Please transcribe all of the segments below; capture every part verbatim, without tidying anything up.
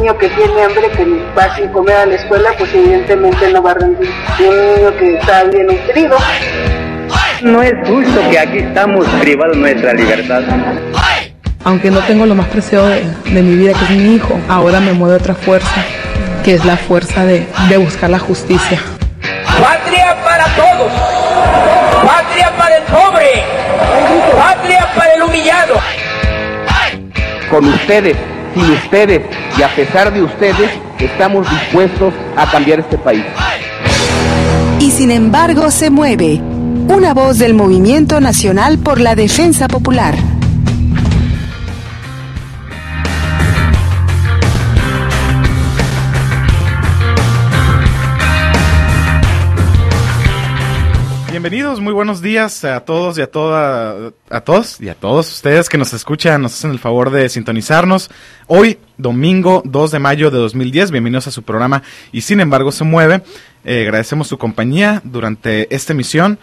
niño que tiene hambre, que va sin comer a la escuela, pues evidentemente no va a rendir. Y un niño que está bien nutrido. No es justo que aquí estamos privados de nuestra libertad. Aunque no tengo lo más preciado de, de mi vida, que es mi hijo, ahora me mueve otra fuerza, que es la fuerza de, de buscar la justicia. Patria para todos, patria para el pobre, patria para el humillado. Con ustedes, sin ustedes y a pesar de ustedes, estamos dispuestos a cambiar este país. Y sin embargo se mueve. Una voz del Movimiento Nacional por la Defensa Popular. Bienvenidos, muy buenos días a todos y a toda, a todos y a todos ustedes que nos escuchan, nos hacen el favor de sintonizarnos. Hoy, domingo dos de mayo de dos mil diez, bienvenidos a su programa Y Sin Embargo Se Mueve. Eh, agradecemos su compañía durante esta emisión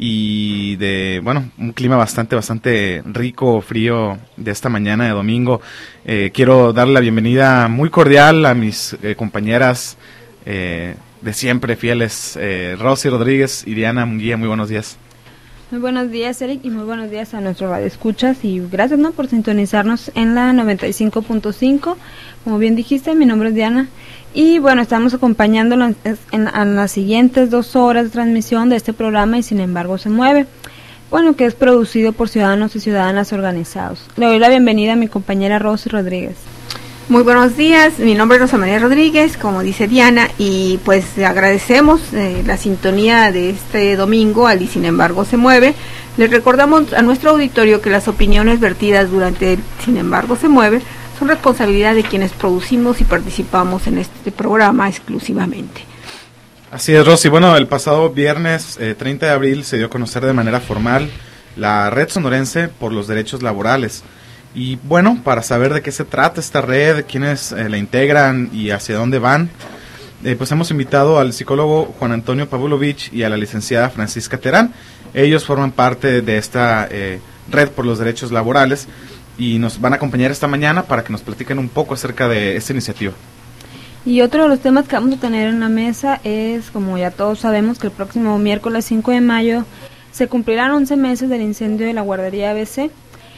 y de, bueno, un clima bastante, bastante rico, frío de esta mañana de domingo. Eh, quiero darle la bienvenida muy cordial a mis eh, compañeras eh, de siempre, fieles, eh, Rosy Rodríguez y Diana Munguía. Muy buenos días. Muy buenos días, Eric, y muy buenos días a nuestro radioescuchas, y gracias, ¿no?, por sintonizarnos en la noventa y cinco punto cinco. Como bien dijiste, mi nombre es Diana, y bueno, estamos acompañándolo en, en, en las siguientes dos horas de transmisión de este programa Y Sin Embargo Se Mueve, bueno, que es producido por ciudadanos y ciudadanas organizados. Le doy la bienvenida a mi compañera Rosy Rodríguez. Muy buenos días, mi nombre es Rosa María Rodríguez, como dice Diana, y pues agradecemos eh, la sintonía de este domingo al Y Sin Embargo Se Mueve. Les recordamos a nuestro auditorio que las opiniones vertidas durante el Sin Embargo Se Mueve son responsabilidad de quienes producimos y participamos en este programa exclusivamente. Así es, Rosy. Bueno, el pasado viernes eh, treinta de abril se dio a conocer de manera formal la Red Sonorense por los Derechos Laborales. Y bueno, para saber de qué se trata esta red, quiénes eh, la integran y hacia dónde van, eh, pues hemos invitado al psicólogo Juan Antonio Pavlovich y a la licenciada Francisca Terán. Ellos forman parte de esta eh, red por los derechos laborales y nos van a acompañar esta mañana para que nos platiquen un poco acerca de esta iniciativa. Y otro de los temas que vamos a tener en la mesa es, como ya todos sabemos, que el próximo miércoles cinco de mayo se cumplirán once meses del incendio de la guardería A B C.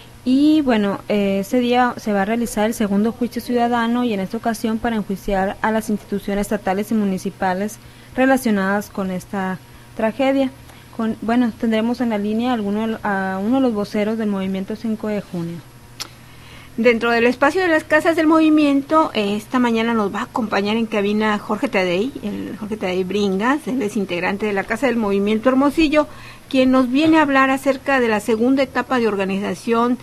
Y bueno, eh, ese día se va a realizar el segundo juicio ciudadano, y en esta ocasión para enjuiciar a las instituciones estatales y municipales relacionadas con esta tragedia. Con, bueno, tendremos en la línea a, alguno, a uno de los voceros del movimiento cinco de junio. Dentro del espacio de las casas del movimiento, eh, esta mañana nos va a acompañar en cabina Jorge Tadei, el Jorge Tadei Bringas, él es integrante de la Casa del Movimiento Hermosillo, quien nos viene a hablar acerca de la segunda etapa de organización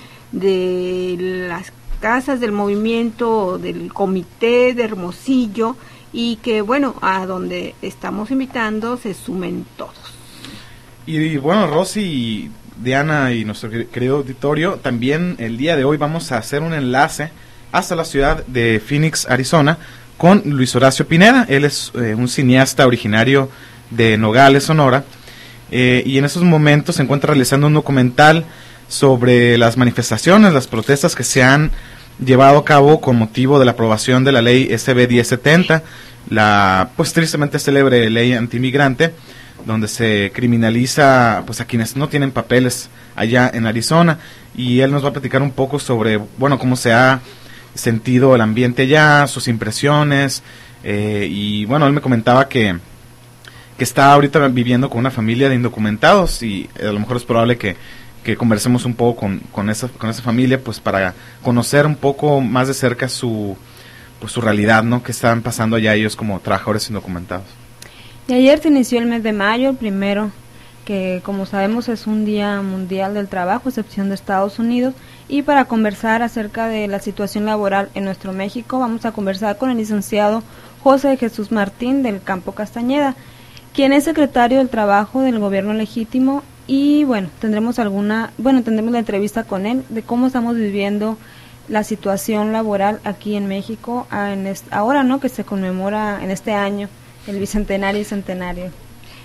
de las casas del movimiento, del comité de Hermosillo, y que bueno, a donde estamos invitando se sumen todos. Y, y bueno, Rosy y Diana y nuestro querido auditorio, también el día de hoy vamos a hacer un enlace hasta la ciudad de Phoenix, Arizona, con Luis Horacio Pineda. Él es eh, un cineasta originario de Nogales, Sonora, eh, y en esos momentos se encuentra realizando un documental sobre las manifestaciones, las protestas que se han llevado a cabo con motivo de la aprobación de la ley S B diez setenta, la pues tristemente célebre ley antimigrante, donde se criminaliza pues a quienes no tienen papeles allá en Arizona. Y él nos va a platicar un poco sobre, bueno, cómo se ha sentido el ambiente allá, sus impresiones, eh, y bueno, él me comentaba que que está ahorita viviendo con una familia de indocumentados, y a lo mejor es probable que que conversemos un poco con, con esa con esa familia, pues para conocer un poco más de cerca su pues su realidad, ¿no?, que están pasando allá ellos como trabajadores indocumentados. Y ayer se inició el mes de mayo, el primero, que como sabemos es un día mundial del trabajo, excepción de Estados Unidos, y para conversar acerca de la situación laboral en nuestro México, vamos a conversar con el licenciado José Jesús Martín del Campo Castañeda, quien es secretario del Trabajo del Gobierno Legítimo. Y bueno, tendremos alguna, bueno, tendremos la entrevista con él de cómo estamos viviendo la situación laboral aquí en México, en este, ahora, ¿no?, que se conmemora en este año el bicentenario y centenario.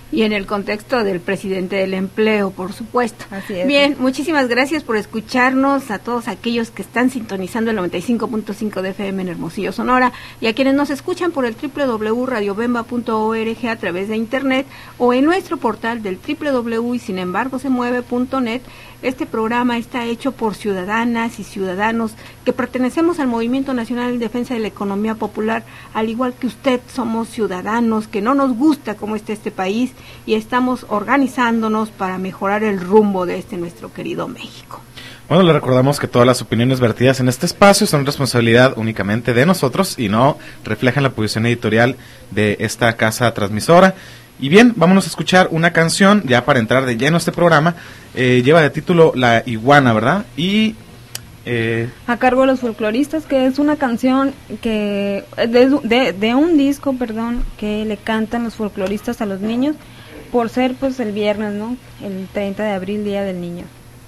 Y en el contexto del presidente del empleo, por supuesto. Así es. Bien, muchísimas gracias por escucharnos, a todos aquellos que están sintonizando el noventa y cinco punto cinco de F M en Hermosillo, Sonora, y a quienes nos escuchan por el doble u doble u doble u punto radio bemba punto org a través de internet o en nuestro portal del doble u doble u doble u punto y sin embargo se mueve punto net. Este programa está hecho por ciudadanas y ciudadanos que pertenecemos al Movimiento Nacional en Defensa de la Economía Popular, al igual que usted somos ciudadanos que no nos gusta cómo está este país y estamos organizándonos para mejorar el rumbo de este nuestro querido México. Bueno, le recordamos que todas las opiniones vertidas en este espacio son responsabilidad únicamente de nosotros y no reflejan la posición editorial de esta casa transmisora. Y bien, vámonos a escuchar una canción ya para entrar de lleno a este programa. Eh, lleva de título La Iguana, ¿verdad? Y eh, a cargo de los folcloristas, que es una canción que de, de, de un disco, perdón, que le cantan los folcloristas a los niños por ser pues el viernes, ¿no? El treinta de abril, Día del Niño.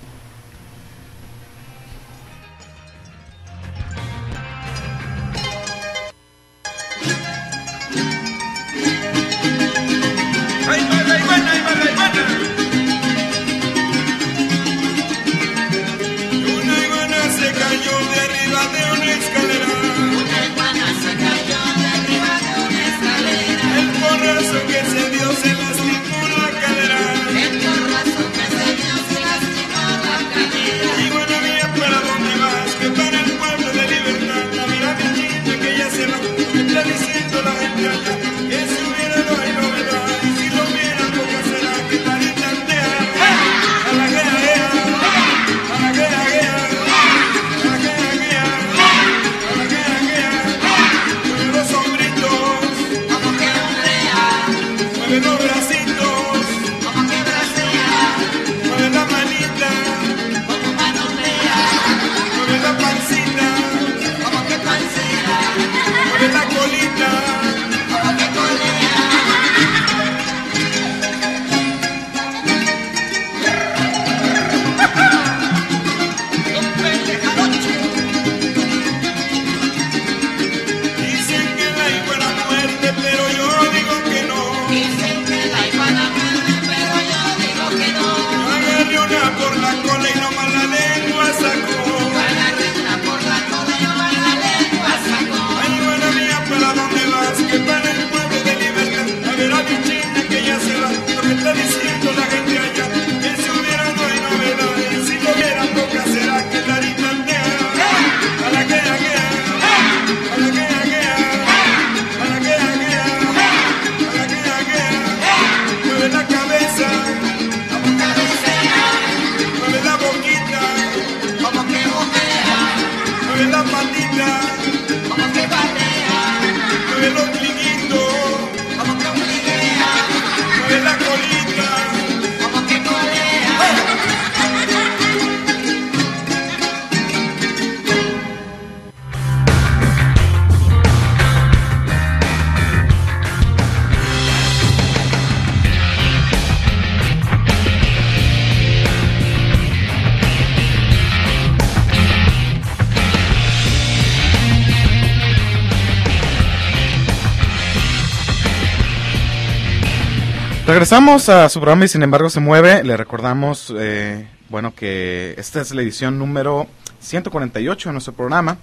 Regresamos a su programa y sin embargo se mueve. Le recordamos, eh, bueno, que esta es la edición número ciento cuarenta y ocho de nuestro programa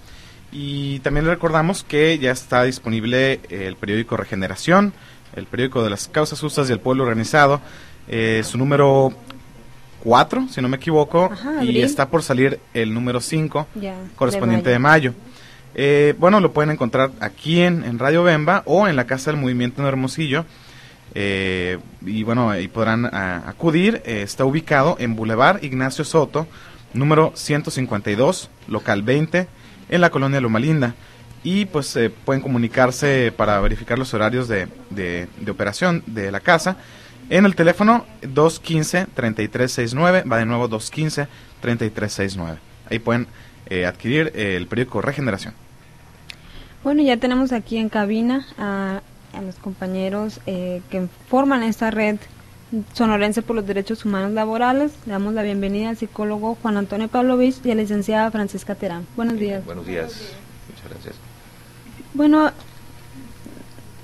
y también le recordamos que ya está disponible el periódico Regeneración, el periódico de las causas justas y el pueblo organizado, eh, su número cuatro, si no me equivoco. Ajá, y está por salir el número cinco, ya, correspondiente de mayo. De mayo. Eh, bueno, lo pueden encontrar aquí en, en Radio Bemba o en la Casa del Movimiento en Hermosillo. Eh, y bueno, ahí podrán a, acudir. Eh, está ubicado en Boulevard Ignacio Soto, número ciento cincuenta y dos, local veinte, en la colonia Loma Linda. Y pues eh, pueden comunicarse para verificar los horarios de, de, de operación de la casa en el teléfono dos uno cinco, tres tres seis nueve, va de nuevo dos uno cinco, tres tres seis nueve. Ahí pueden eh, adquirir eh, el periódico Regeneración. Bueno, ya tenemos aquí en cabina a a los compañeros eh, que forman esta red sonorense por los derechos humanos laborales. Le damos la bienvenida al psicólogo Juan Antonio Pavlovich y a la licenciada Francisca Terán. Buenos días. Buenos días, muchas gracias. Bueno,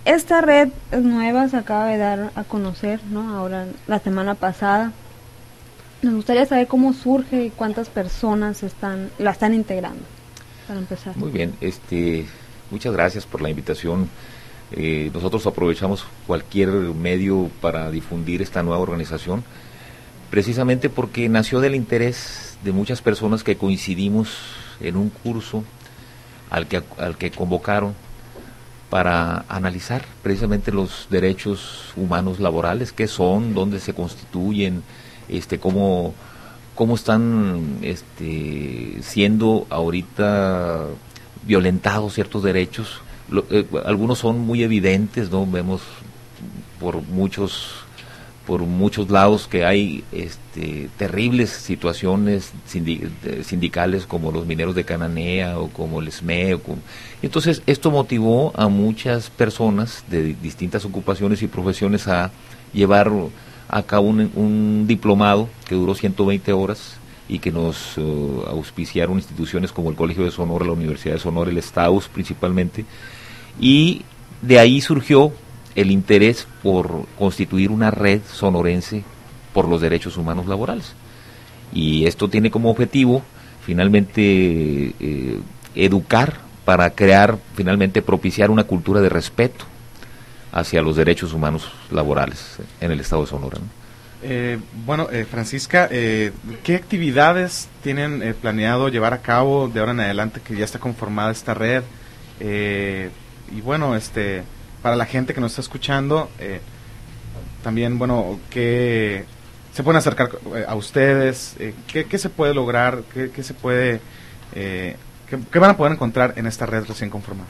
Esta red nueva se acaba de dar a conocer, ¿no? Ahora, la semana pasada. Nos gustaría saber cómo surge y cuántas personas están la están integrando, para empezar. Muy bien, este, muchas gracias por la invitación. Eh, nosotros aprovechamos cualquier medio para difundir esta nueva organización, precisamente porque nació del interés de muchas personas que coincidimos en un curso al que, al que convocaron para analizar precisamente los derechos humanos laborales, qué son, dónde se constituyen, este, cómo, cómo están este, siendo ahorita violentados ciertos derechos. Lo, eh, algunos son muy evidentes, ¿no? Vemos por muchos por muchos lados que hay este, terribles situaciones sindicales como los mineros de Cananea o como el S M E. O como... Entonces esto motivó a muchas personas de distintas ocupaciones y profesiones a llevar a cabo un, un diplomado que duró ciento veinte horas y que nos uh, auspiciaron instituciones como el Colegio de Sonora, la Universidad de Sonora, el STAUS principalmente, y de ahí surgió el interés por constituir una red sonorense por los derechos humanos laborales. Y esto tiene como objetivo, finalmente, eh, educar para crear, finalmente, propiciar una cultura de respeto hacia los derechos humanos laborales en el estado de Sonora, ¿no? Eh, bueno, eh, Francisca, eh, ¿qué actividades tienen eh, planeado llevar a cabo de ahora en adelante que ya está conformada esta red? Eh, y bueno, este... para la gente que nos está escuchando, eh, también, bueno, que se pueden acercar a ustedes, eh, ¿qué, qué se puede lograr, qué, qué se puede, eh, qué, qué van a poder encontrar en esta red recién conformada?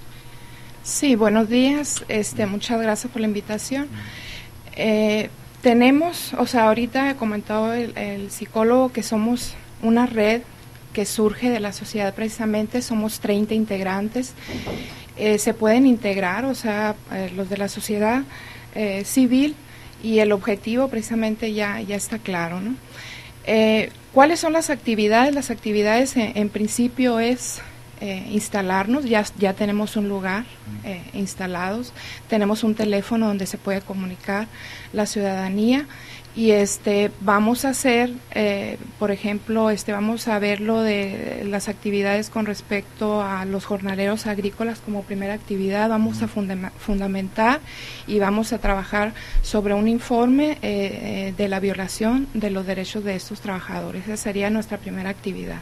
Sí, buenos días, este, muchas gracias por la invitación. Eh, tenemos, o sea, ahorita he comentado el, el psicólogo que somos una red que surge de la sociedad precisamente, somos treinta integrantes. Eh, se pueden integrar, o sea, eh, los de la sociedad eh, civil, y el objetivo precisamente ya, ya está claro, ¿no? Eh, ¿Cuáles son las actividades? Las actividades en, en principio es eh, instalarnos, ya, ya tenemos un lugar eh, instalados, tenemos un teléfono donde se puede comunicar la ciudadanía. Y este vamos a hacer, eh, por ejemplo, este vamos a ver lo de las actividades con respecto a los jornaleros agrícolas como primera actividad. Vamos a funda- fundamentar y vamos a trabajar sobre un informe eh, de la violación de los derechos de estos trabajadores. Esa sería nuestra primera actividad.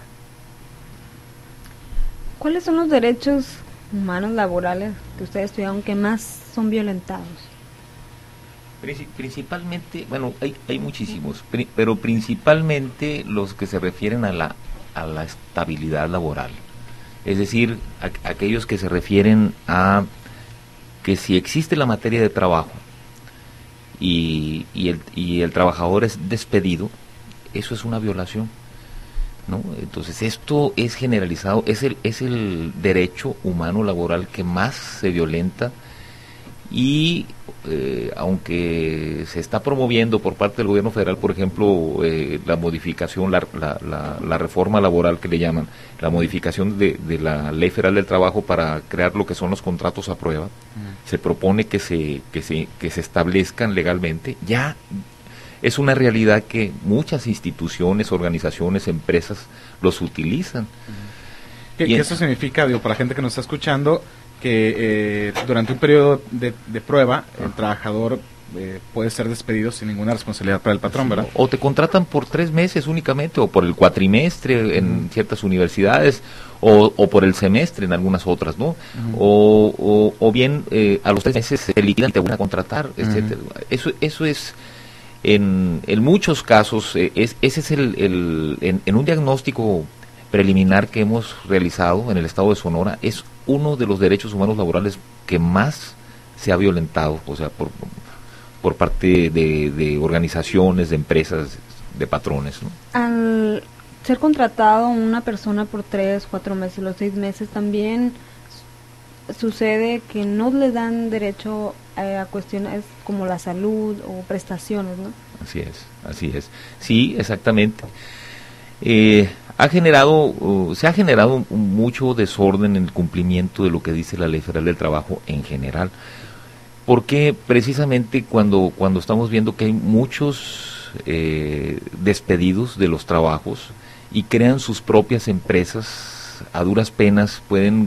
¿Cuáles son los derechos humanos laborales que ustedes estudiaron que más son violentados? Principalmente, bueno, hay, hay muchísimos, pri- pero principalmente los que se refieren a la, a la estabilidad laboral. Es decir, a, aquellos que se refieren a que si existe la materia de trabajo y, y, el, y el trabajador es despedido, eso es una violación, ¿no? Entonces esto es generalizado, es el, es el derecho humano laboral que más se violenta. Y eh, aunque se está promoviendo por parte del gobierno federal, por ejemplo, eh, la modificación, la, la, la, la reforma laboral que le llaman, la modificación de, de la Ley Federal del Trabajo para crear lo que son los contratos a prueba, mm. se propone que se, que se, que se establezcan legalmente. Ya es una realidad que muchas instituciones, organizaciones, empresas los utilizan. Mm. ¿Qué, ¿Qué eso significa, digo, para la gente que nos está escuchando? Que eh, durante un periodo de, de prueba el trabajador eh, puede ser despedido sin ninguna responsabilidad para el patrón, ¿verdad? O te contratan por tres meses únicamente, o por el cuatrimestre en ciertas universidades, o, o por el semestre en algunas otras, ¿no? Uh-huh. o, o, o bien eh, a los tres meses se liquidan y te van a contratar, uh-huh. etcétera. Eso, eso es, en, en muchos casos, eh, es, ese es el, el en, en un diagnóstico preliminar que hemos realizado en el estado de Sonora, es uno de los derechos humanos laborales que más se ha violentado, o sea, por, por parte de, de organizaciones, de empresas, de patrones, ¿no? Al ser contratado una persona por tres, cuatro meses, los seis meses, también sucede que no le dan derecho eh, a cuestiones como la salud o prestaciones, ¿no? Así es, así es. Sí, exactamente. Eh, ha generado, uh, se ha generado mucho desorden en el cumplimiento de lo que dice la Ley Federal del Trabajo en general. Porque precisamente cuando, cuando estamos viendo que hay muchos eh, despedidos de los trabajos y crean sus propias empresas, a duras penas pueden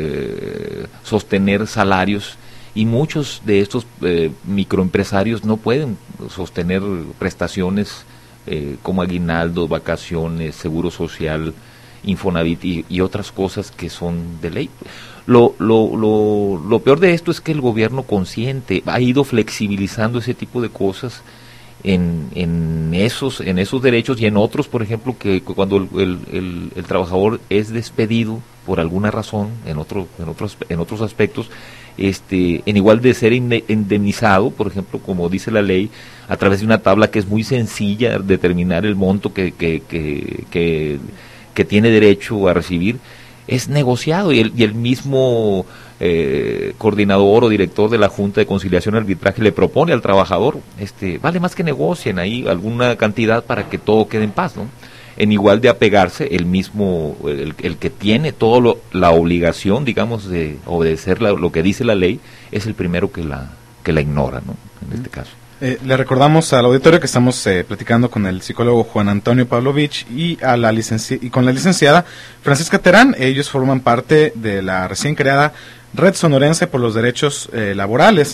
eh, sostener salarios, y muchos de estos eh, microempresarios no pueden sostener prestaciones eh, como aguinaldo, vacaciones, seguro social, Infonavit y, y otras cosas que son de ley. Lo, lo, lo, lo peor de esto es que el gobierno consciente ha ido flexibilizando ese tipo de cosas en, en esos en esos derechos, y en otros, por ejemplo, que cuando el, el, el, el trabajador es despedido por alguna razón, en otro en otros en otros aspectos, este en igual de ser indemnizado, por ejemplo, como dice la ley, a través de una tabla que es muy sencilla, determinar el monto que que, que, que, que tiene derecho a recibir, es negociado, y el, y el mismo eh, coordinador o director de la Junta de Conciliación y Arbitraje le propone al trabajador, este vale más que negocien ahí alguna cantidad para que todo quede en paz, ¿no? En igual de apegarse, el mismo, el, el que tiene toda la obligación, digamos, de obedecer la, lo que dice la ley, es el primero que la que la ignora, ¿no? En este caso. Eh, le recordamos al auditorio que estamos eh, platicando con el psicólogo Juan Antonio Pavlovich y a la licenci- y con la licenciada Francisca Terán. Ellos forman parte de la recién creada Red Sonorense por los Derechos eh, Laborales.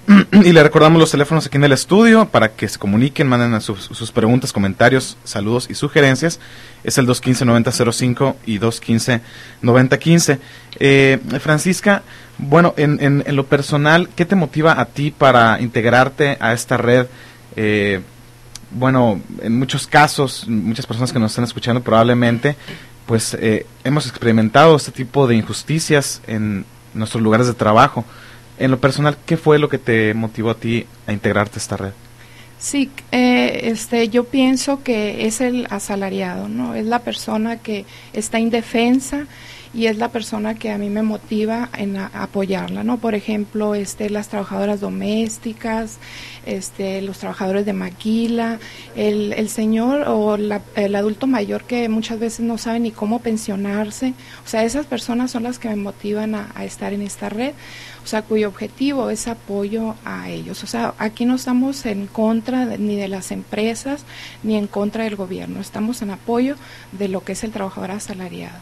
Y le recordamos los teléfonos aquí en el estudio para que se comuniquen, manden a sus, sus preguntas, comentarios, saludos y sugerencias. Es el dos uno cinco, nueve cero cero cinco y dos uno cinco, nueve cero uno cinco. Eh, Francisca, bueno, en, en, en lo personal, ¿qué te motiva a ti para integrarte a esta red? Eh, bueno, en muchos casos, muchas personas que nos están escuchando probablemente, pues eh, hemos experimentado este tipo de injusticias en nuestros lugares de trabajo. En lo personal, ¿qué fue lo que te motivó a ti a integrarte a esta red? Sí, eh, este, yo pienso que es el asalariado, ¿no? Es la persona que está indefensa y es la persona que a mí me motiva en a, apoyarla, ¿no? Por ejemplo, este, las trabajadoras domésticas, este, los trabajadores de maquila, el, el señor o la, el adulto mayor que muchas veces no sabe ni cómo pensionarse. O sea, esas personas son las que me motivan a, a estar en esta red, o sea, cuyo objetivo es apoyo a ellos. O sea, aquí no estamos en contra de, ni de las empresas ni en contra del gobierno, estamos en apoyo de lo que es el trabajador asalariado.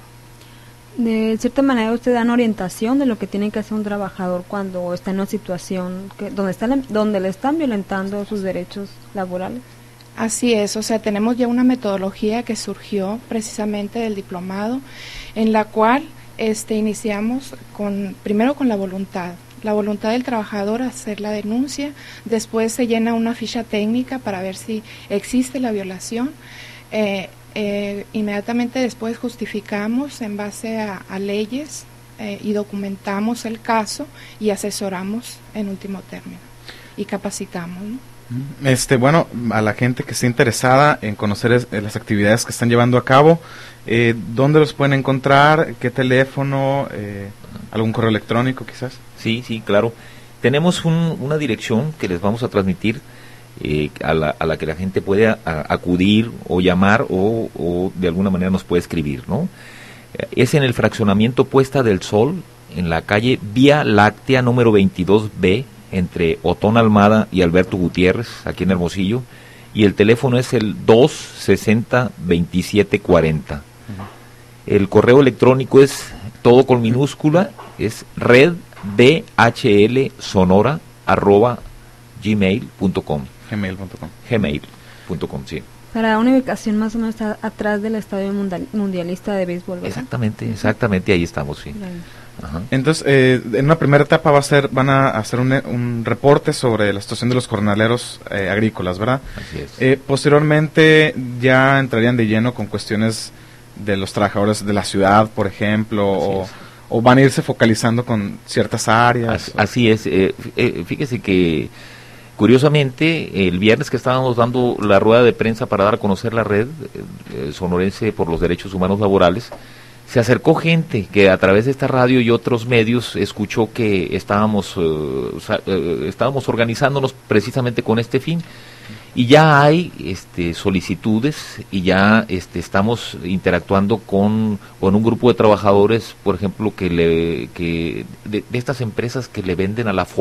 De cierta manera, usted dan orientación de lo que tiene que hacer un trabajador cuando está en una situación que, donde, está, donde le están violentando sus derechos laborales. Así es, o sea, tenemos ya una metodología que surgió precisamente del diplomado, en la cual este, iniciamos con primero con la voluntad, la voluntad del trabajador a hacer la denuncia, después se llena una ficha técnica para ver si existe la violación, eh, Eh, inmediatamente después justificamos en base a, a leyes eh, y documentamos el caso y asesoramos en último término y capacitamos, ¿no? Este, bueno, a la gente que esté interesada en conocer es, eh, las actividades que están llevando a cabo, eh, ¿dónde los pueden encontrar? ¿Qué teléfono? Eh, ¿Algún correo electrónico quizás? Sí, sí, claro. Tenemos un, una dirección que les vamos a transmitir, Eh, a, la, a la que la gente puede a, a acudir o llamar o, o de alguna manera nos puede escribir, ¿no? Eh, es en el fraccionamiento Puesta del Sol, en la calle Vía Láctea número veintidós B, entre Otón Almada y Alberto Gutiérrez, aquí en Hermosillo, y el teléfono es el dos sesenta veintisiete cuarenta. Uh-huh. El correo electrónico es todo con minúscula, es red d h l sonora arroba gmail punto com. gmail punto com. gmail punto com, sí. Para una ubicación más o menos está atrás del Estadio Mundial, Mundialista de Béisbol, ¿verdad? Exactamente, exactamente, ahí estamos, sí. Ajá. Entonces, eh, en una primera etapa va a ser, van a hacer un, un reporte sobre la situación de los jornaleros eh, agrícolas, ¿verdad? Así es. Eh, posteriormente ya entrarían de lleno con cuestiones de los trabajadores de la ciudad, por ejemplo, o, o van a irse focalizando con ciertas áreas. Así, así es, eh, eh, fíjese que curiosamente, el viernes que estábamos dando la rueda de prensa para dar a conocer la red eh, sonorense por los derechos humanos laborales, se acercó gente que a través de esta radio y otros medios escuchó que estábamos, eh, eh, estábamos organizándonos precisamente con este fin. Y ya hay este, solicitudes y ya este, estamos interactuando con, con un grupo de trabajadores, por ejemplo, que le que de, de estas empresas que le venden a la Ford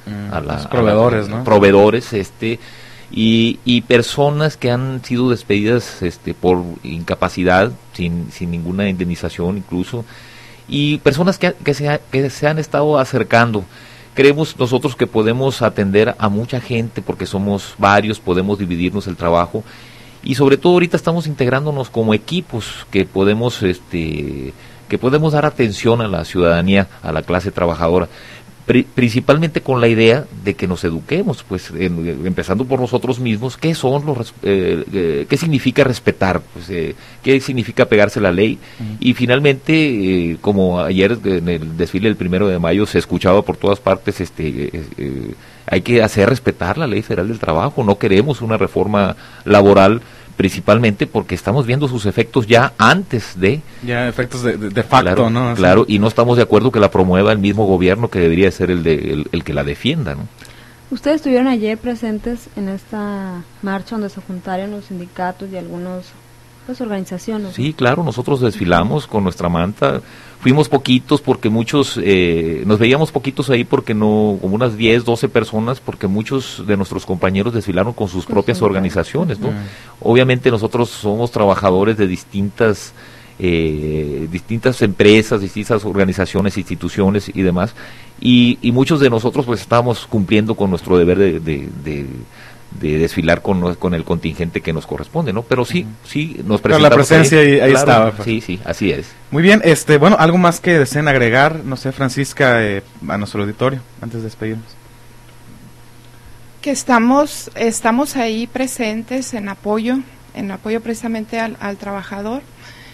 mm, a la, los proveedores, a la, ¿no? Proveedores, este, y, y personas que han sido despedidas, este, por incapacidad, sin, sin ninguna indemnización incluso, y personas que, que, se, que se han estado acercando. Creemos nosotros que podemos atender a mucha gente porque somos varios, podemos dividirnos el trabajo y sobre todo ahorita estamos integrándonos como equipos que podemos este que podemos dar atención a la ciudadanía, a la clase trabajadora, pri- principalmente con la idea de que nos eduquemos, pues en, empezando por nosotros mismos, qué son los eh, eh, qué significa respetar, pues eh, qué significa pegarse la ley. Uh-huh. Y finalmente, eh, como ayer en el desfile del primero de mayo se escuchaba por todas partes, este eh, eh, hay que hacer respetar la ley federal del trabajo. No queremos una reforma laboral, principalmente porque estamos viendo sus efectos ya antes de... Ya efectos de, de, de facto, claro, ¿no? Claro, y no estamos de acuerdo que la promueva el mismo gobierno, que debería ser el, de, el, el que la defienda, ¿no? Ustedes estuvieron ayer presentes en esta marcha donde se juntaron los sindicatos y algunos pues organizaciones. Sí, claro, nosotros desfilamos con nuestra manta, fuimos poquitos porque muchos, eh, nos veíamos poquitos ahí porque no, como unas diez, doce personas, porque muchos de nuestros compañeros desfilaron con sus propias sí, organizaciones, ¿no? Uh-huh. Obviamente nosotros somos trabajadores de distintas eh, distintas empresas, distintas organizaciones, instituciones y demás, y, y muchos de nosotros pues estábamos cumpliendo con nuestro deber de, de, de de desfilar con, con el contingente que nos corresponde, ¿no? Pero sí, uh-huh. sí, nos presentamos. Pero la presencia ahí, ahí, ahí claro, estaba. Pues. Sí, sí, así es. Muy bien, este, bueno, algo más que deseen agregar, no sé, Francisca, eh, a nuestro auditorio, antes de despedirnos. Que estamos, estamos ahí presentes en apoyo, en apoyo precisamente al, al trabajador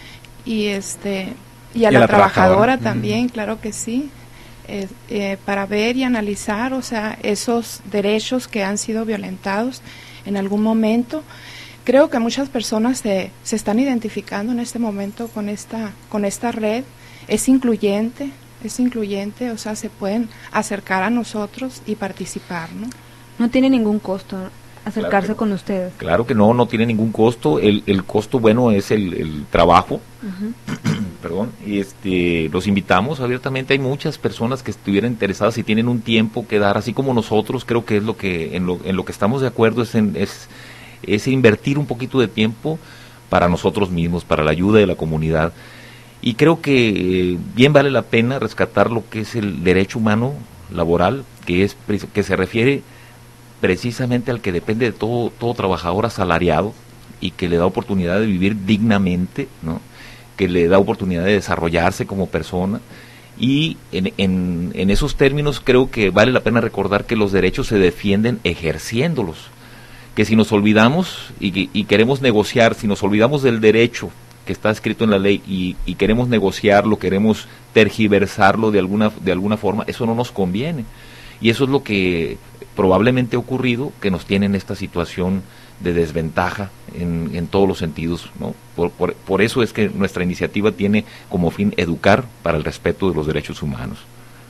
y este y a, y la, a la trabajadora, trabajadora también, uh-huh. claro que sí. Eh, eh, para ver y analizar, o sea, esos derechos que han sido violentados en algún momento. Creo que muchas personas se, se están identificando en este momento con esta, con esta red. Es incluyente, es incluyente, o sea, se pueden acercar a nosotros y participar, ¿no? No tiene ningún costo acercarse claro con ustedes. Claro que no, no tiene ningún costo. El, el costo, bueno, es el, el trabajo. Uh-huh. Perdón, y este, los invitamos abiertamente. Hay muchas personas que estuvieran interesadas y tienen un tiempo que dar, así como nosotros. Creo que es lo que en lo, en lo que estamos de acuerdo es, en, es, es invertir un poquito de tiempo para nosotros mismos, para la ayuda de la comunidad. Y creo que eh, bien vale la pena rescatar lo que es el derecho humano laboral, que es que se refiere precisamente al que depende de todo, todo trabajador asalariado y que le da oportunidad de vivir dignamente, ¿no? Que le da oportunidad de desarrollarse como persona, y en, en, en esos términos creo que vale la pena recordar que los derechos se defienden ejerciéndolos, que si nos olvidamos y, y queremos negociar, si nos olvidamos del derecho que está escrito en la ley y, y queremos negociarlo, queremos tergiversarlo de alguna, de alguna forma, eso no nos conviene, y eso es lo que probablemente ha ocurrido, que nos tiene en esta situación de desventaja en, en todos los sentidos, ¿no? Por, por, por eso es que nuestra iniciativa tiene como fin educar para el respeto de los derechos humanos.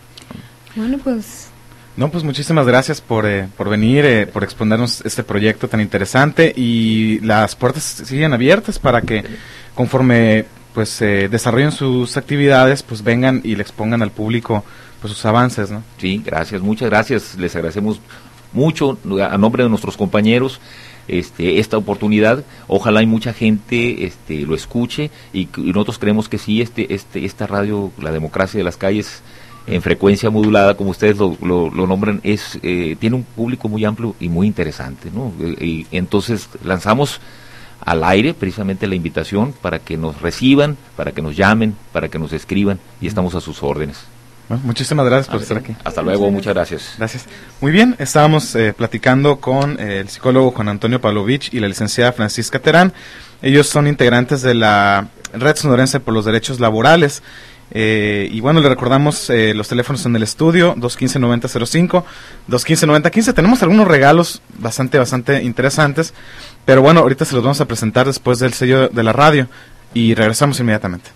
Bueno, pues... No, pues muchísimas gracias por, eh, por venir, eh, por exponernos este proyecto tan interesante, y las puertas siguen abiertas para que conforme pues eh, desarrollen sus actividades, pues vengan y le expongan al público pues sus avances, ¿no? Sí, gracias, muchas gracias, les agradecemos mucho a nombre de nuestros compañeros este esta oportunidad. Ojalá hay mucha gente este lo escuche, y, y nosotros creemos que sí, este este esta radio, La Democracia de las Calles, en frecuencia modulada, como ustedes lo, lo, lo nombran, es eh, tiene un público muy amplio y muy interesante, ¿no? Y, y entonces lanzamos al aire precisamente la invitación para que nos reciban, para que nos llamen, para que nos escriban, y estamos a sus órdenes. Bueno, muchísimas gracias por estar aquí. Hasta luego, muchas gracias. Gracias. Muy bien, estábamos eh, platicando con eh, el psicólogo Juan Antonio Pavlovich y la licenciada Francisca Terán. Ellos son integrantes de la Red Sonorense por los Derechos Laborales. Eh, y bueno, le recordamos eh, los teléfonos en el estudio, dos uno cinco, noventa cero cinco, dos uno cinco, noventa quince. Tenemos algunos regalos bastante, bastante interesantes, pero bueno, ahorita se los vamos a presentar después del sello de la radio y regresamos inmediatamente.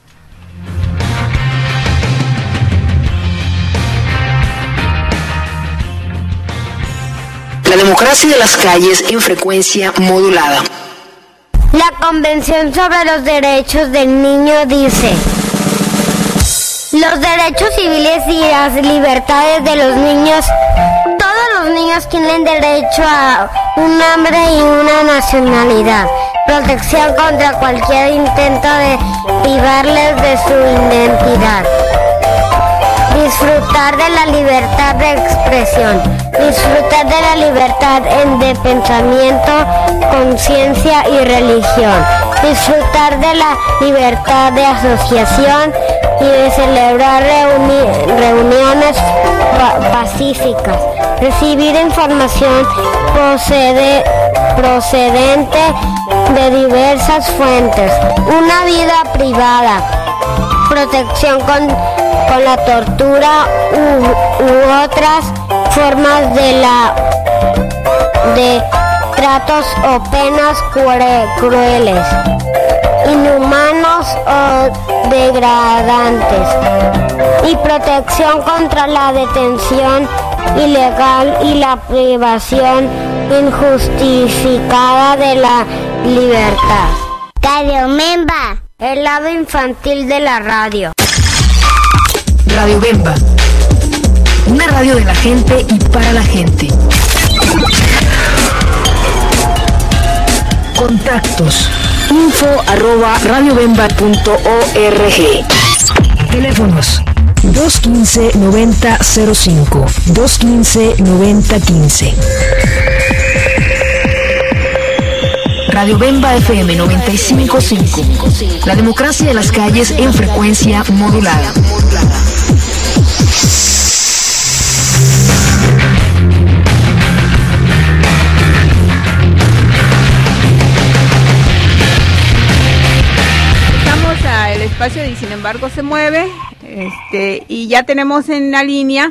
La democracia de las calles en frecuencia modulada. La Convención sobre los Derechos del Niño dice: los derechos civiles y las libertades de los niños niños tienen derecho a un nombre y una nacionalidad. Protección contra cualquier intento de privarles de su identidad. Disfrutar de la libertad de expresión. Disfrutar de la libertad de pensamiento, conciencia y religión. Disfrutar de la libertad de asociación y de celebrar reuni- reuniones pa- pacíficas. Recibir información procede, procedente de diversas fuentes. Una vida privada. Protección con, con la tortura u, u otras formas de la de tratos o penas cruel, crueles, inhumanos o degradantes, y protección contra la detención ilegal y la privación injustificada de la libertad. Radio Memba, el lado infantil de la radio. Radio Bemba, una radio de la gente y para la gente. Contactos: info arroba radiobemba punto org. Teléfonos: dos uno cinco, noventa cero cinco, dos uno cinco, noventa quince. Radio Bemba F M noventa y cinco punto cinco. La democracia de las calles en frecuencia modulada. Estamos al espacio de Y Sin Embargo Se Mueve, este, y ya tenemos en la línea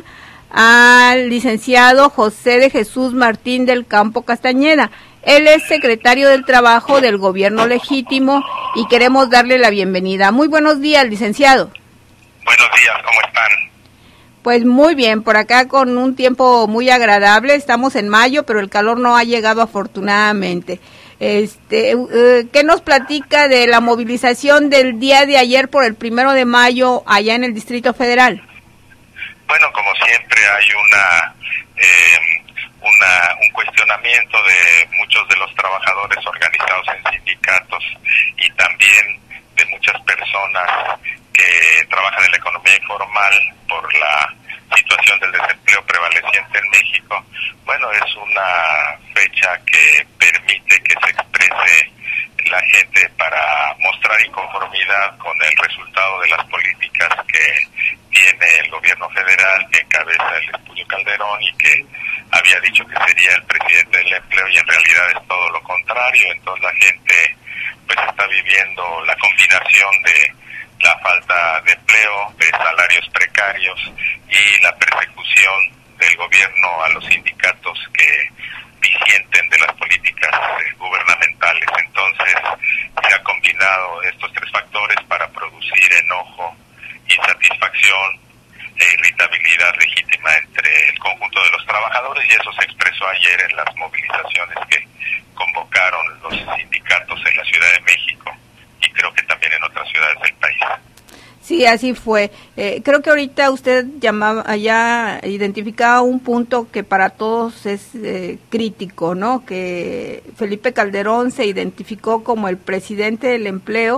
al licenciado José de Jesús Martín del Campo Castañeda. Él es secretario del Trabajo del Gobierno Legítimo y queremos darle la bienvenida. Muy buenos días, licenciado. Buenos días, ¿cómo están? Pues muy bien, por acá con un tiempo muy agradable. Estamos en mayo, pero el calor no ha llegado afortunadamente. Este, eh, ¿qué nos platica de la movilización del día de ayer por el primero de mayo allá en el Distrito Federal? Bueno, como siempre hay una... Eh, Una, un cuestionamiento de muchos de los trabajadores organizados en sindicatos y también de muchas personas que trabajan en la economía informal por la situación del desempleo prevaleciente en México. Bueno, es una fecha que permite que se exprese la gente para mostrar inconformidad con el resultado de las políticas que tiene el gobierno federal, que encabeza el Espullo Calderón y que había dicho que sería el presidente del empleo, y en realidad es todo lo contrario. Entonces la gente pues está viviendo la combinación de la falta de empleo, de salarios precarios y la persecución del gobierno a los sindicatos que disienten de las políticas eh, gubernamentales. Entonces se ha combinado estos tres factores para producir enojo, insatisfacción e irritabilidad legítima entre el conjunto de los trabajadores, y eso se expresó ayer en las movilizaciones que convocaron los sindicatos en la Ciudad de México y creo que también en otras ciudades del país. Sí, así fue. Eh, creo que ahorita usted llamaba, ya identificaba un punto que para todos es eh, crítico, ¿no? Que Felipe Calderón se identificó como el presidente del empleo,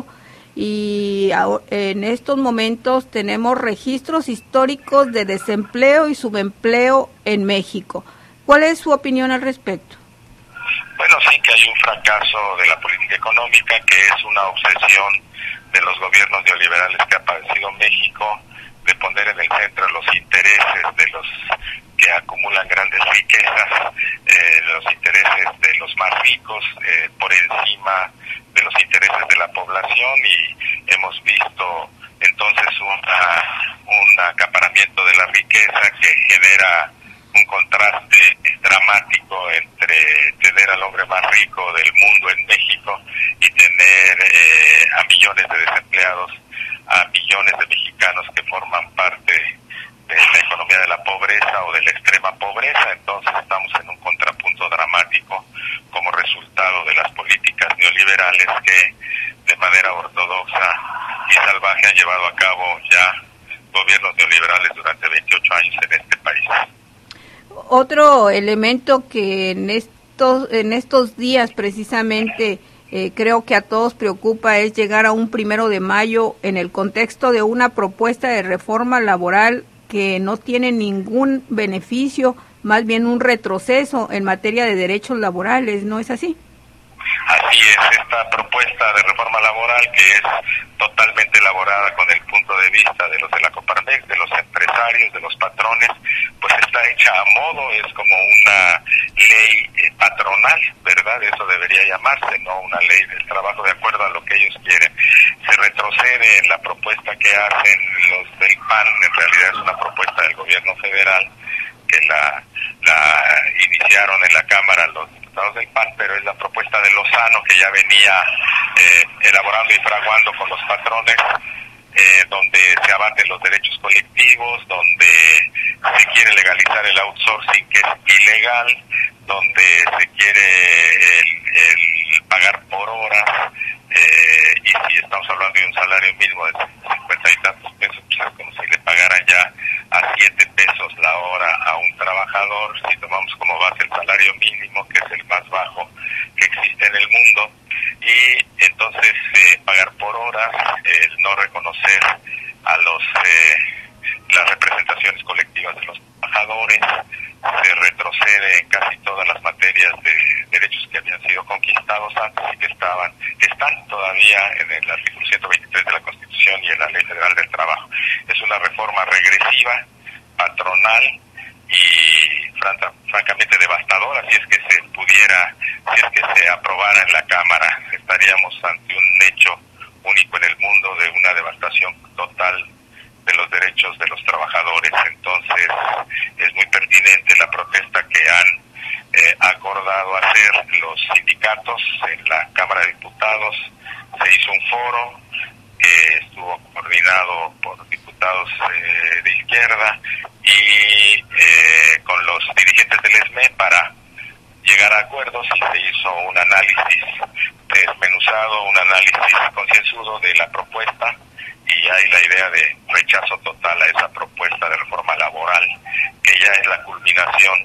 y en estos momentos tenemos registros históricos de desempleo y subempleo en México. ¿Cuál es su opinión al respecto? Bueno, sí que hay un fracaso de la política económica, que es una obsesión de los gobiernos neoliberales que ha padecido México, de poner en el centro los intereses de los que acumulan grandes riquezas, eh, los intereses de los más ricos eh, por encima de los intereses de la población, y hemos visto entonces una, un acaparamiento de la riqueza que genera un contraste dramático entre tener al hombre más rico del mundo en México y tener eh, a millones de desempleados, a millones de mexicanos que forman parte de la economía de la pobreza o de la extrema pobreza. Entonces estamos en un contrapunto dramático como resultado de las políticas neoliberales que de manera ortodoxa y salvaje han llevado a cabo ya gobiernos neoliberales durante veintiocho años en este país. otro elemento que en estos, en estos días precisamente eh, creo que a todos preocupa es llegar a un primero de mayo en el contexto de una propuesta de reforma laboral que no tiene ningún beneficio, más bien un retroceso en materia de derechos laborales, ¿no es así? Así es, esta propuesta de reforma laboral, que es totalmente elaborada con el punto de vista de los de la Coparmex, de los empresarios, de los patrones, pues está hecha a modo, es como una ley eh, patronal, ¿verdad? Eso debería llamarse, no una ley del trabajo de acuerdo a lo que ellos quieren. Se retrocede en la propuesta que hacen los del P A N, en realidad es una propuesta del gobierno federal, que la, la iniciaron en la Cámara los diputados del P A N, pero es la propuesta de Lozano, que ya venía eh, elaborando y fraguando con los patrones, eh, donde se abaten los derechos colectivos, donde se quiere legalizar el outsourcing, que es ilegal, donde se quiere el, el pagar por horas, eh, y si estamos hablando de un salario mínimo de cincuenta y tantos pesos, pues es como si le pagaran ya a siete pesos la hora a un trabajador, si tomamos como base el salario mínimo, que es el más bajo que existe en el mundo, y entonces eh, pagar por horas, eh, no reconocer a los eh, las representaciones colectivas de los trabajadores, se retrocede en casi todas las materias de derechos que habían sido conquistados antes y que estaban, que están todavía en el artículo ciento veintitrés de la Constitución y en la Ley Federal del Trabajo. Es una reforma regresiva, patronal y franca, francamente devastadora. Si es que se pudiera, si es que se aprobara en la Cámara, estaríamos ante un hecho único en el mundo de una devastación total de los derechos de los trabajadores. Entonces es muy pertinente la protesta que han eh, acordado hacer los sindicatos en la Cámara de Diputados. Se hizo un foro que estuvo coordinado por diputados eh, de izquierda y eh, con los dirigentes del E S M E para llegar a acuerdos, y se hizo un análisis desmenuzado, un análisis concienzudo de la propuesta, y hay la idea de rechazo total a esa propuesta de reforma laboral, que ya es la culminación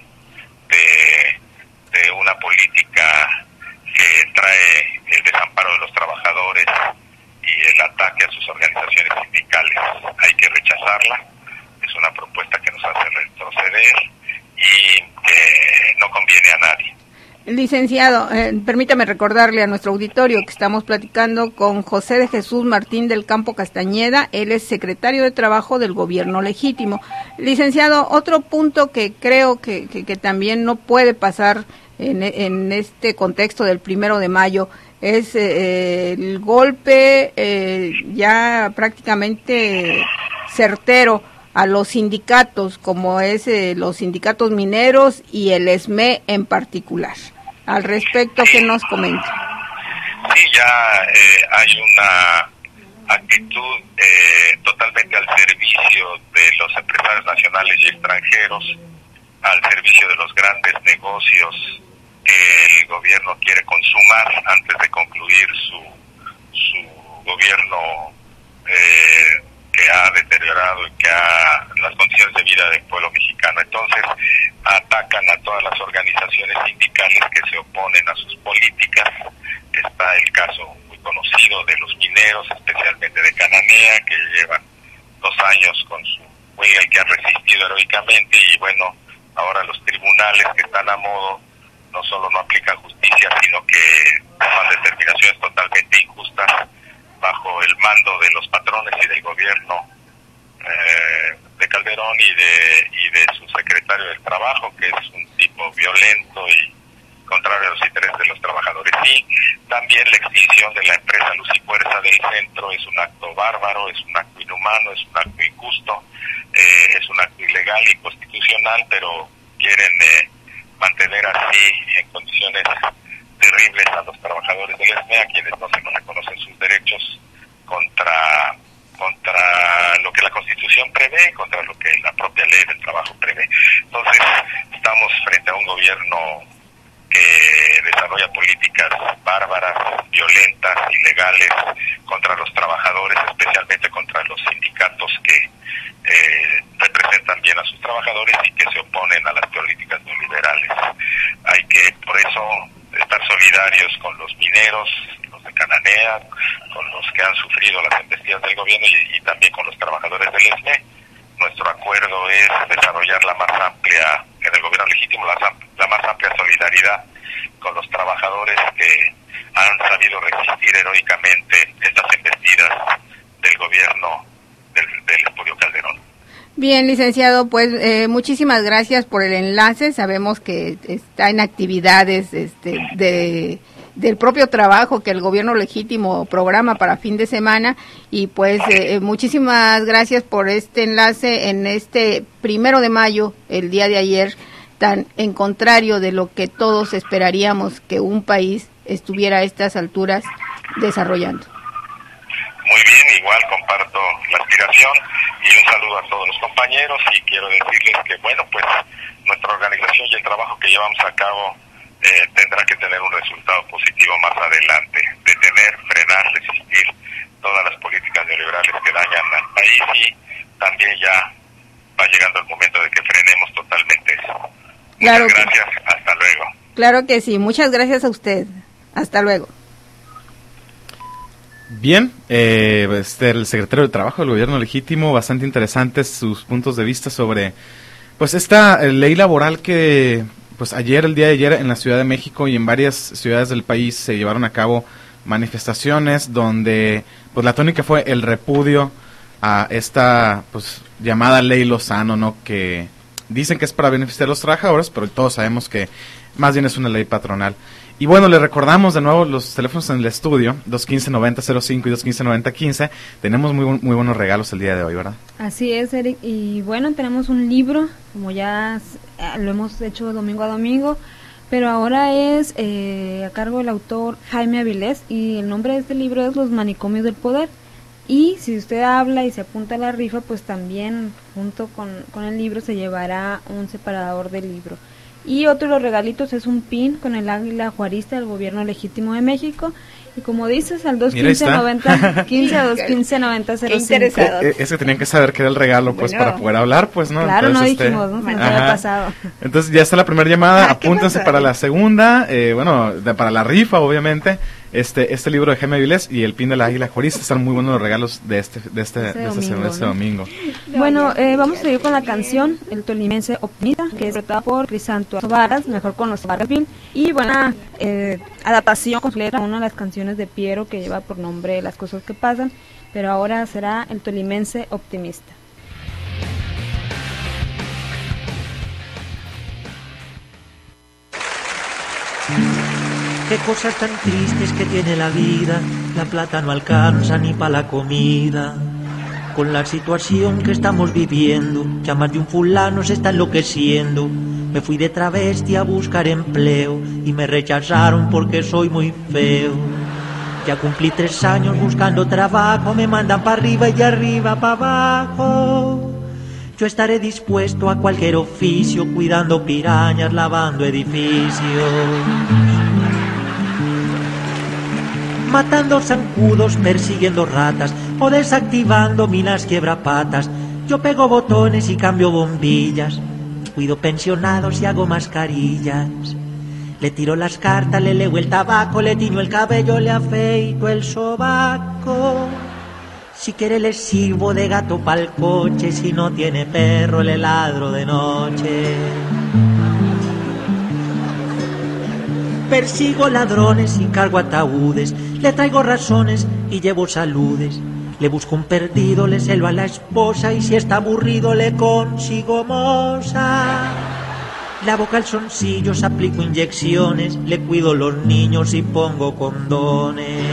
de, de una política que trae el desamparo de los trabajadores y el ataque a sus organizaciones sindicales. Hay que rechazarla, es una propuesta que nos hace retroceder y que no conviene a nadie. Licenciado, eh, permítame recordarle a nuestro auditorio que estamos platicando con José de Jesús Martín del Campo Castañeda. Él es secretario de Trabajo del Gobierno Legítimo. Licenciado, otro punto que creo que, que, que también no puede pasar en, en este contexto del primero de mayo es eh, el golpe eh, ya prácticamente certero a los sindicatos, como es eh, los sindicatos mineros y el E S M E en particular. Al respecto, ¿qué nos comenta? Sí, ya eh, hay una actitud eh, totalmente al servicio de los empresarios nacionales y extranjeros, al servicio de los grandes negocios que el gobierno quiere consumar antes de concluir su, su gobierno eh, que ha deteriorado y que ha las condiciones de vida del pueblo mexicano. Entonces atacan a todas las organizaciones sindicales que se oponen a sus políticas. Está el caso muy conocido de los mineros, especialmente de Cananea, que llevan dos años con su huelga y que han resistido heroicamente, y bueno, ahora los tribunales que están a modo no solo no aplican justicia, sino que toman determinaciones totalmente injustas bajo el mando de los patrones y del gobierno eh, de Calderón y de y de su secretario del Trabajo, que es un tipo violento y contrario a los intereses de los trabajadores. Y también la extinción de la empresa Luz y Fuerza del Centro es un acto bárbaro, es un acto inhumano, es un acto injusto, eh, es un acto ilegal y constitucional, pero quieren eh, mantener así en condiciones terribles a los trabajadores del E S M E, a quienes no se reconocen sus derechos contra contra lo que la Constitución prevé, contra lo que la propia ley del trabajo prevé. Entonces, estamos frente a un gobierno que desarrolla políticas bárbaras, violentas, ilegales contra los trabajadores, especialmente contra los sindicatos que eh, representan bien también a sus trabajadores y que se oponen a las políticas neoliberales. Hay que, por eso, estar solidarios con los mineros, los de Cananea, con los que han sufrido las embestidas del gobierno y, y también con los trabajadores del E S M E. Nuestro acuerdo es desarrollar la más amplia, en el gobierno legítimo, la, la más amplia solidaridad con los trabajadores que han sabido resistir heroicamente estas embestidas del gobierno del, del Espúreo Calderón. Bien, licenciado, pues eh, muchísimas gracias por el enlace. Sabemos que está en actividades este, de del propio trabajo que el gobierno legítimo programa para fin de semana y pues eh, muchísimas gracias por este enlace en este primero de mayo, el día de ayer, tan en contrario de lo que todos esperaríamos que un país estuviera a estas alturas desarrollando. Muy bien, igual comparto la aspiración y un saludo a todos los compañeros y quiero decirles que bueno, pues nuestra organización y el trabajo que llevamos a cabo eh, tendrá que tener un resultado positivo más adelante, detener, frenar, resistir todas las políticas neoliberales que dañan al país y también ya va llegando el momento de que frenemos totalmente eso. Claro. Muchas gracias, hasta luego. Claro que sí, muchas gracias a usted. Hasta luego. Bien, eh, este, el secretario de Trabajo del Gobierno Legítimo, bastante interesantes sus puntos de vista sobre pues esta eh, ley laboral que pues ayer, el día de ayer en la Ciudad de México y en varias ciudades del país se llevaron a cabo manifestaciones donde pues la tónica fue el repudio a esta pues llamada ley Lozano, ¿no? Que dicen que es para beneficiar a los trabajadores, pero todos sabemos que más bien es una ley patronal. Y bueno, le recordamos de nuevo los teléfonos en el estudio, dos uno cinco, noventa cero cinco y dos uno cinco, noventa quince. Tenemos muy, muy buenos regalos el día de hoy, ¿verdad? Así es, Eric. Y bueno, tenemos un libro, como ya lo hemos hecho domingo a domingo, pero ahora es eh, a cargo del autor Jaime Avilés, y el nombre de este libro es Los manicomios del poder. Y si usted habla y se apunta a la rifa, pues también junto con, con el libro se llevará un separador del libro. Y otro de los regalitos es un pin con el águila juarista del Gobierno Legítimo de México. Y como dices, al dos uno cinco, noventa quince, dos uno cinco, noventa cero cinco. Qué interesado. Eh, es que tenían que saber que era el regalo, pues, bueno, para poder hablar, pues, ¿no? Claro, entonces, no este, dijimos, ¿no? Se nos había pasado. Entonces ya está la primera llamada, Ah, apúntense para la segunda, eh, bueno, de, para la rifa, obviamente. Este este libro de Jaime Avilés y el pin de la águila juarista están muy buenos los regalos de este de este, este de este, domingo, de este ¿no? domingo. Bueno, eh, vamos a seguir con la canción El Tolimense Optimista, que es interpretada por Crisanto Varas, mejor conocido como Vargas. Y buena eh, adaptación completa a una de las canciones de Piero que lleva por nombre Las Cosas que Pasan, pero ahora será El Tolimense Optimista. Qué cosas tan tristes que tiene la vida, la plata no alcanza ni para la comida. Con la situación que estamos viviendo, ya más de un fulano se está enloqueciendo. Me fui de travesti a buscar empleo y me rechazaron porque soy muy feo. Ya cumplí tres años buscando trabajo, me mandan para arriba y de arriba para abajo. Yo estaré dispuesto a cualquier oficio, cuidando pirañas, lavando edificios, matando zancudos, persiguiendo ratas o desactivando minas quiebrapatas. Yo pego botones y cambio bombillas, cuido pensionados y hago mascarillas. Le tiro las cartas, le leo el tabaco, le tiño el cabello, le afeito el sobaco. Si quiere le sirvo de gato pa'l coche, si no tiene perro le ladro de noche. Persigo ladrones y cargo ataúdes, le traigo razones y llevo saludes. Le busco un perdido, le celo a la esposa y si está aburrido le consigo moza. Lavo calzoncillos, aplico inyecciones, le cuido los niños y pongo condones.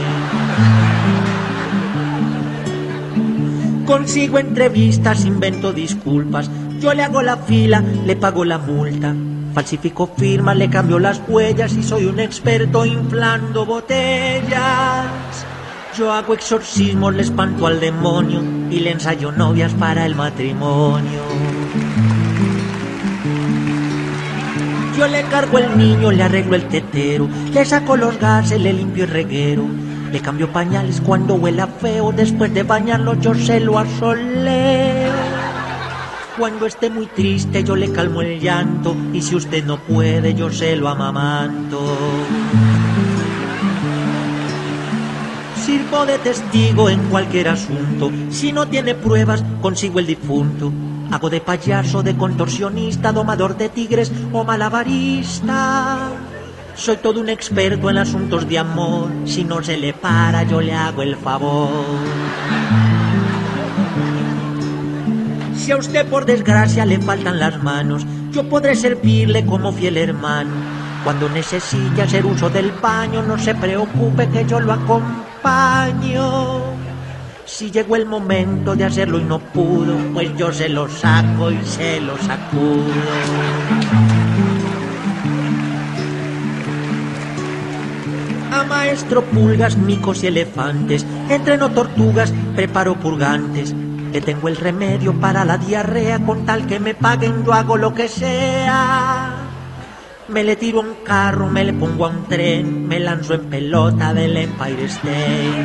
Consigo entrevistas, invento disculpas, yo le hago la fila, le pago la multa. Falsifico firmas, le cambio las huellas y soy un experto inflando botellas. Yo hago exorcismos, le espanto al demonio y le ensayo novias para el matrimonio. Yo le cargo el niño, le arreglo el tetero, le saco los gases, le limpio el reguero. Le cambio pañales cuando huela feo, después de bañarlo yo se lo asoleo. Cuando esté muy triste yo le calmo el llanto, y si usted no puede yo se lo amamanto. Sirvo de testigo en cualquier asunto, si no tiene pruebas consigo el difunto. Hago de payaso, de contorsionista, domador de tigres o malabarista. Soy todo un experto en asuntos de amor, si no se le para yo le hago el favor. Si a usted por desgracia le faltan las manos, yo podré servirle como fiel hermano. Cuando necesite hacer uso del baño, no se preocupe que yo lo acompaño. Si llegó el momento de hacerlo y no pudo, pues yo se lo saco y se lo sacudo. A maestro pulgas, micos y elefantes, entreno tortugas, preparo purgantes. Le tengo el remedio para la diarrea, con tal que me paguen yo hago lo que sea. Me le tiro a un carro, me le pongo a un tren, me lanzo en pelota del Empire State.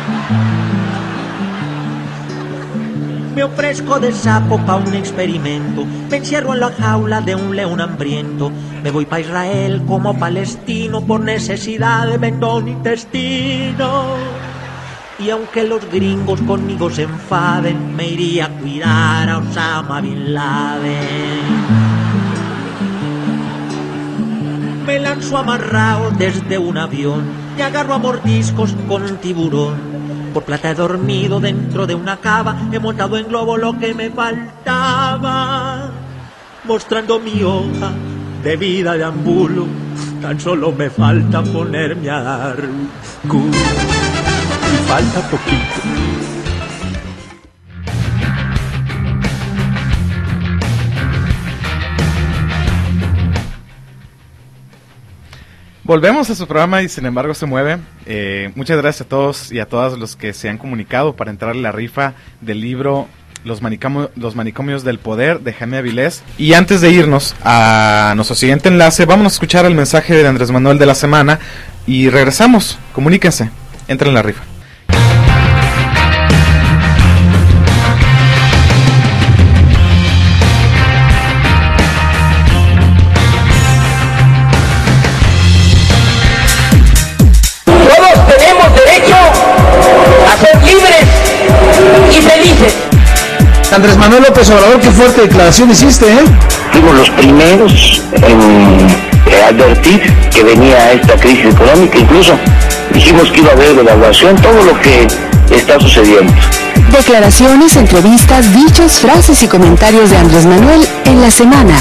Me ofrezco de sapo pa' un experimento, me encierro en la jaula de un león hambriento. Me voy pa' Israel como palestino, por necesidad de vendo un intestino. Y aunque los gringos conmigo se enfaden, me iría a cuidar a Osama Bin Laden. Me lanzo amarrado desde un avión y agarro a mordiscos con un tiburón. Por plata he dormido dentro de una cava, he montado en globo lo que me faltaba. Mostrando mi hoja de vida de ambulo, tan solo me falta ponerme a dar culo. Me falta poquito. Volvemos a su programa y sin embargo se mueve. Eh, muchas gracias a todos y a todas los que se han comunicado para entrar en la rifa del libro Los, manicamo los manicomios del poder de Jaime Avilés. Y antes de irnos a nuestro siguiente enlace, vamos a escuchar el mensaje de Andrés Manuel de la semana y regresamos. Comuníquense, entren en la rifa. Andrés Manuel López Obrador, qué fuerte declaración hiciste, ¿eh? Fuimos los primeros en eh, advertir que venía esta crisis económica, incluso dijimos que iba a haber devaluación, todo lo que está sucediendo. Declaraciones, entrevistas, dichos, frases y comentarios de Andrés Manuel en la semana.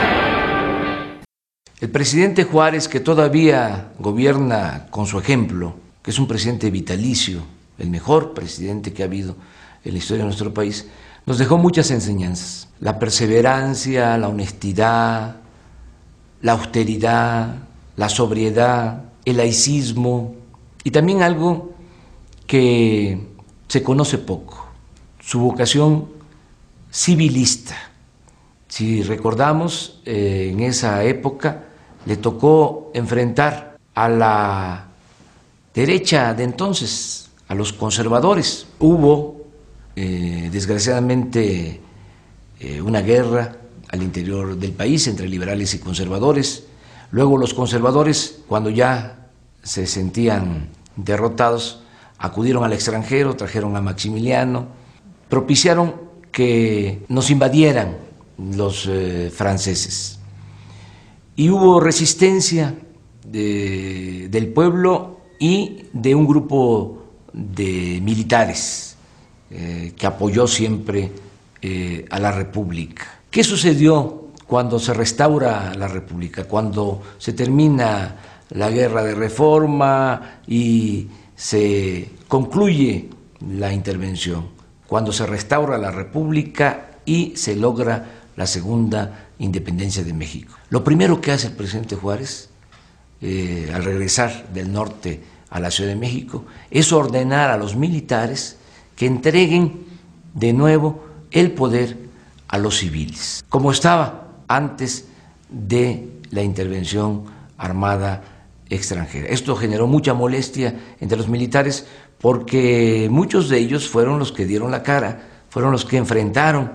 El presidente Juárez, que todavía gobierna con su ejemplo, que es un presidente vitalicio, el mejor presidente que ha habido en la historia de nuestro país, nos dejó muchas enseñanzas: la perseverancia, la honestidad, la austeridad, la sobriedad, el laicismo y también algo que se conoce poco, su vocación civilista. Si recordamos, eh, en esa época le tocó enfrentar a la derecha de entonces, a los conservadores. Hubo Eh, desgraciadamente eh, una guerra al interior del país entre liberales y conservadores. Luego los conservadores, cuando ya se sentían derrotados, acudieron al extranjero, trajeron a Maximiliano, propiciaron que nos invadieran los eh, franceses. Y hubo resistencia de, del pueblo y de un grupo de militares Eh, que apoyó siempre eh, a la República. ¿Qué sucedió cuando se restaura la República? Cuando se termina la guerra de reforma y se concluye la intervención, cuando se restaura la República y se logra la segunda independencia de México. Lo primero que hace el presidente Juárez, eh, al regresar del norte a la Ciudad de México, es ordenar a los militares que entreguen de nuevo el poder a los civiles, como estaba antes de la intervención armada extranjera. Esto generó mucha molestia entre los militares porque muchos de ellos fueron los que dieron la cara, fueron los que enfrentaron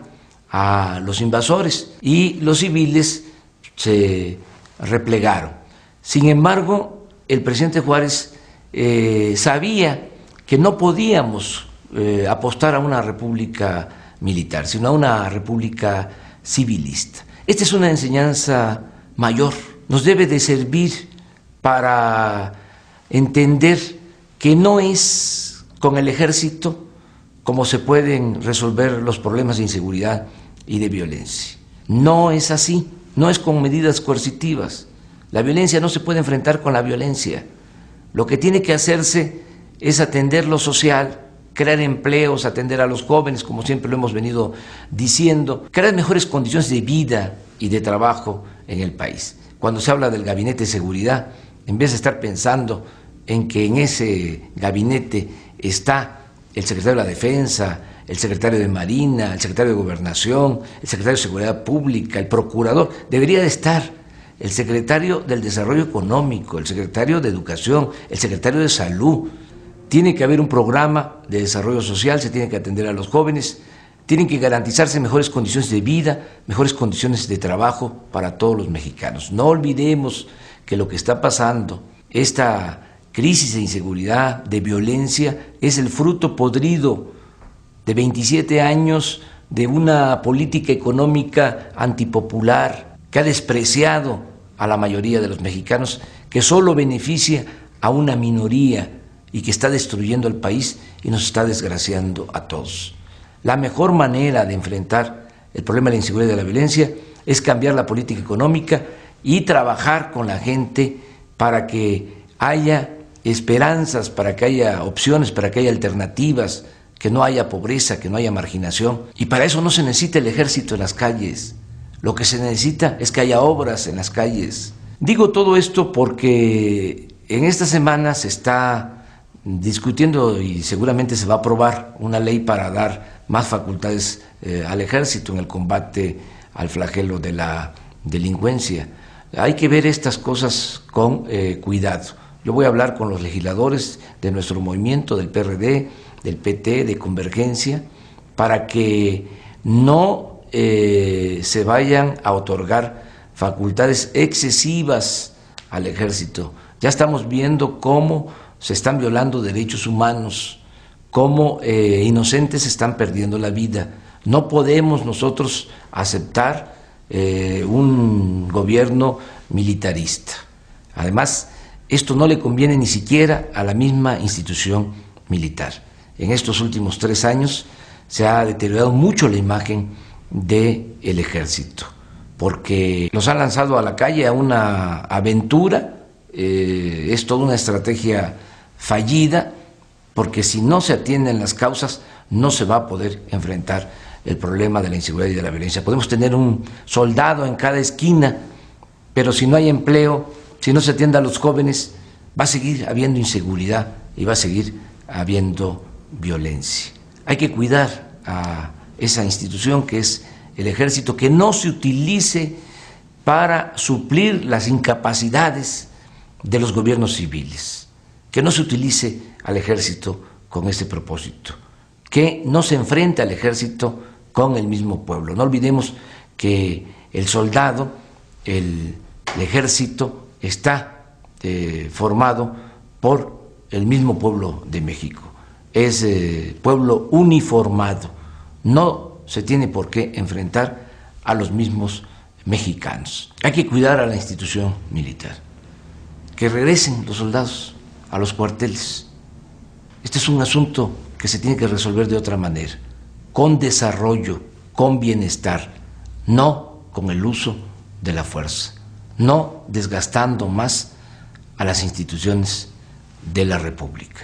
a los invasores y los civiles se replegaron. Sin embargo, el presidente Juárez eh, sabía que no podíamos eh, apostar a una república militar, sino a una república civilista. Esta es una enseñanza mayor, nos debe de servir para entender que no es con el ejército como se pueden resolver los problemas de inseguridad y de violencia. No es así, no es con medidas coercitivas. La violencia no se puede enfrentar con la violencia. Lo que tiene que hacerse es atender lo social, crear empleos, atender a los jóvenes, como siempre lo hemos venido diciendo, crear mejores condiciones de vida y de trabajo en el país. Cuando se habla del gabinete de seguridad, en vez de estar pensando en que en ese gabinete está el secretario de la Defensa, el secretario de Marina, el secretario de Gobernación, el secretario de Seguridad Pública, el procurador, debería de estar el secretario del Desarrollo Económico, el secretario de Educación, el secretario de Salud. Tiene que haber un programa de desarrollo social, se tiene que atender a los jóvenes, tienen que garantizarse mejores condiciones de vida, mejores condiciones de trabajo para todos los mexicanos. No olvidemos que lo que está pasando, esta crisis de inseguridad, de violencia, es el fruto podrido de veintisiete años de una política económica antipopular que ha despreciado a la mayoría de los mexicanos, que solo beneficia a una minoría y que está destruyendo el país y nos está desgraciando a todos. La mejor manera de enfrentar el problema de la inseguridad y de la violencia es cambiar la política económica y trabajar con la gente para que haya esperanzas, para que haya opciones, para que haya alternativas, que no haya pobreza, que no haya marginación. Y para eso no se necesita el ejército en las calles, lo que se necesita es que haya obras en las calles. Digo todo esto porque en esta semana se está discutiendo y seguramente se va a aprobar una ley para dar más facultades eh, al ejército en el combate al flagelo de la delincuencia. Hay que ver estas cosas con eh, cuidado. Yo voy a hablar con los legisladores de nuestro movimiento, del P R D, del P T, de Convergencia, para que no eh, se vayan a otorgar facultades excesivas al ejército. Ya estamos viendo cómo se están violando derechos humanos, cómo eh, inocentes están perdiendo la vida. No podemos nosotros aceptar eh, un gobierno militarista. Además, esto no le conviene ni siquiera a la misma institución militar. En estos últimos tres años se ha deteriorado mucho la imagen del ejército, porque los han lanzado a la calle a una aventura, eh, es toda una estrategia fallida, porque si no se atienden las causas no se va a poder enfrentar el problema de la inseguridad y de la violencia. Podemos tener un soldado en cada esquina, pero si no hay empleo, si no se atiende a los jóvenes, va a seguir habiendo inseguridad y va a seguir habiendo violencia. Hay que cuidar a esa institución que es el ejército, que no se utilice para suplir las incapacidades de los gobiernos civiles, que no se utilice al ejército con ese propósito, que no se enfrente al ejército con el mismo pueblo. No olvidemos que el soldado, el, el ejército está eh, formado por el mismo pueblo de México, es eh, pueblo uniformado, no se tiene por qué enfrentar a los mismos mexicanos. Hay que cuidar a la institución militar, que regresen los soldados a los cuarteles. Este es un asunto que se tiene que resolver de otra manera, con desarrollo, con bienestar, no con el uso de la fuerza, no desgastando más a las instituciones de la República.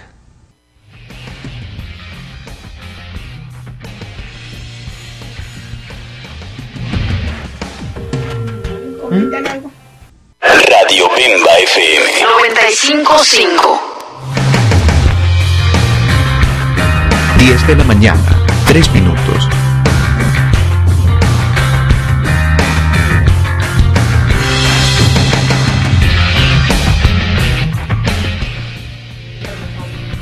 ¿Algo? Radio Bemba F M noventa y cinco punto cinco. diez de la mañana, tres minutos.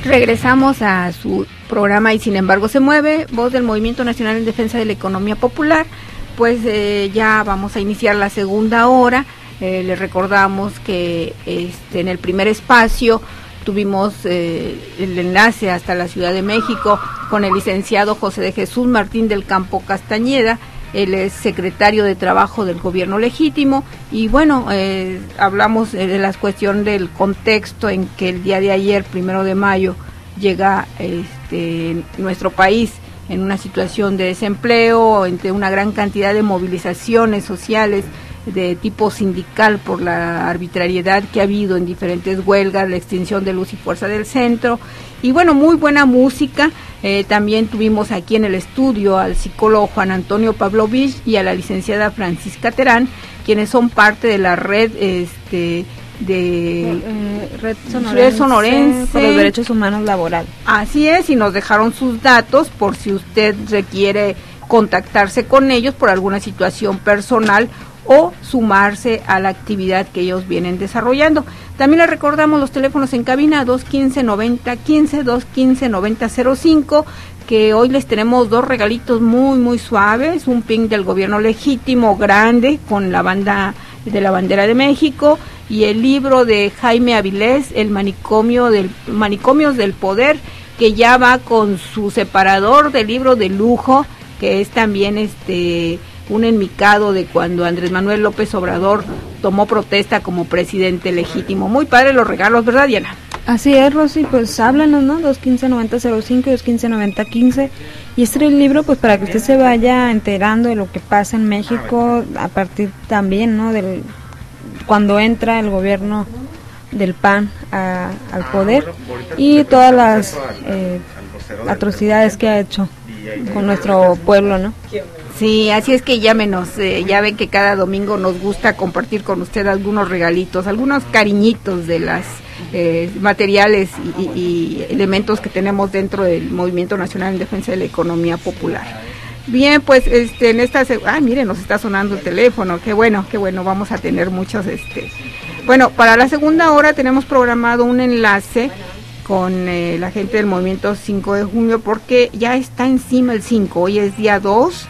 Regresamos a su programa Y sin embargo se mueve, voz del Movimiento Nacional en Defensa de la Economía Popular. Pues eh, ya vamos a iniciar la segunda hora. Eh, les recordamos que este, en el primer espacio tuvimos eh, el enlace hasta la Ciudad de México con el licenciado José de Jesús Martín del Campo Castañeda. Él es secretario de Trabajo del Gobierno Legítimo y bueno, eh, hablamos de la cuestión del contexto en que el día de ayer, primero de mayo, llega este, nuestro país en una situación de desempleo, entre una gran cantidad de movilizaciones sociales de tipo sindical por la arbitrariedad que ha habido en diferentes huelgas, la extinción de Luz y Fuerza del Centro, y bueno, muy buena música. Eh, también tuvimos aquí en el estudio al psicólogo Juan Antonio Pavlovich y a la licenciada Francisca Terán, quienes son parte de la red este de eh, red sonorense, red sonorense por los derechos humanos laborales. Así es, y nos dejaron sus datos por si usted requiere contactarse con ellos por alguna situación personal o sumarse a la actividad que ellos vienen desarrollando. También les recordamos los teléfonos en cabina dos uno cinco, nueve cero uno cinco, dos uno cinco, nueve cero cero cinco, que hoy les tenemos dos regalitos muy muy suaves, un pin del Gobierno Legítimo grande con la banda de la bandera de México y el libro de Jaime Avilés, El manicomio del Manicomios del Poder, que ya va con su separador de libro de lujo, que es también este un enmicado de cuando Andrés Manuel López Obrador tomó protesta como presidente legítimo. Muy padre los regalos, ¿verdad, Diana? Así es, Rosy, pues háblanos, ¿no? dos uno cinco, nueve cero cero cinco y dos uno cinco, nueve cero uno cinco. Y este es el libro, pues para que usted se vaya enterando de lo que pasa en México, a partir también, ¿no? Del cuando entra el gobierno del P A N a, al poder y todas las eh, atrocidades que ha hecho con nuestro pueblo, ¿no? Sí, así es que llámenos, eh, ya ven que cada domingo nos gusta compartir con usted algunos regalitos, algunos cariñitos de las eh, materiales y, y, y elementos que tenemos dentro del Movimiento Nacional en Defensa de la Economía Popular. Bien, pues este en esta ah, mire, nos está sonando el teléfono, qué bueno, qué bueno, vamos a tener muchos este. Bueno, para la segunda hora tenemos programado un enlace con eh, la gente del Movimiento cinco de junio, porque ya está encima el cinco, hoy es día dos.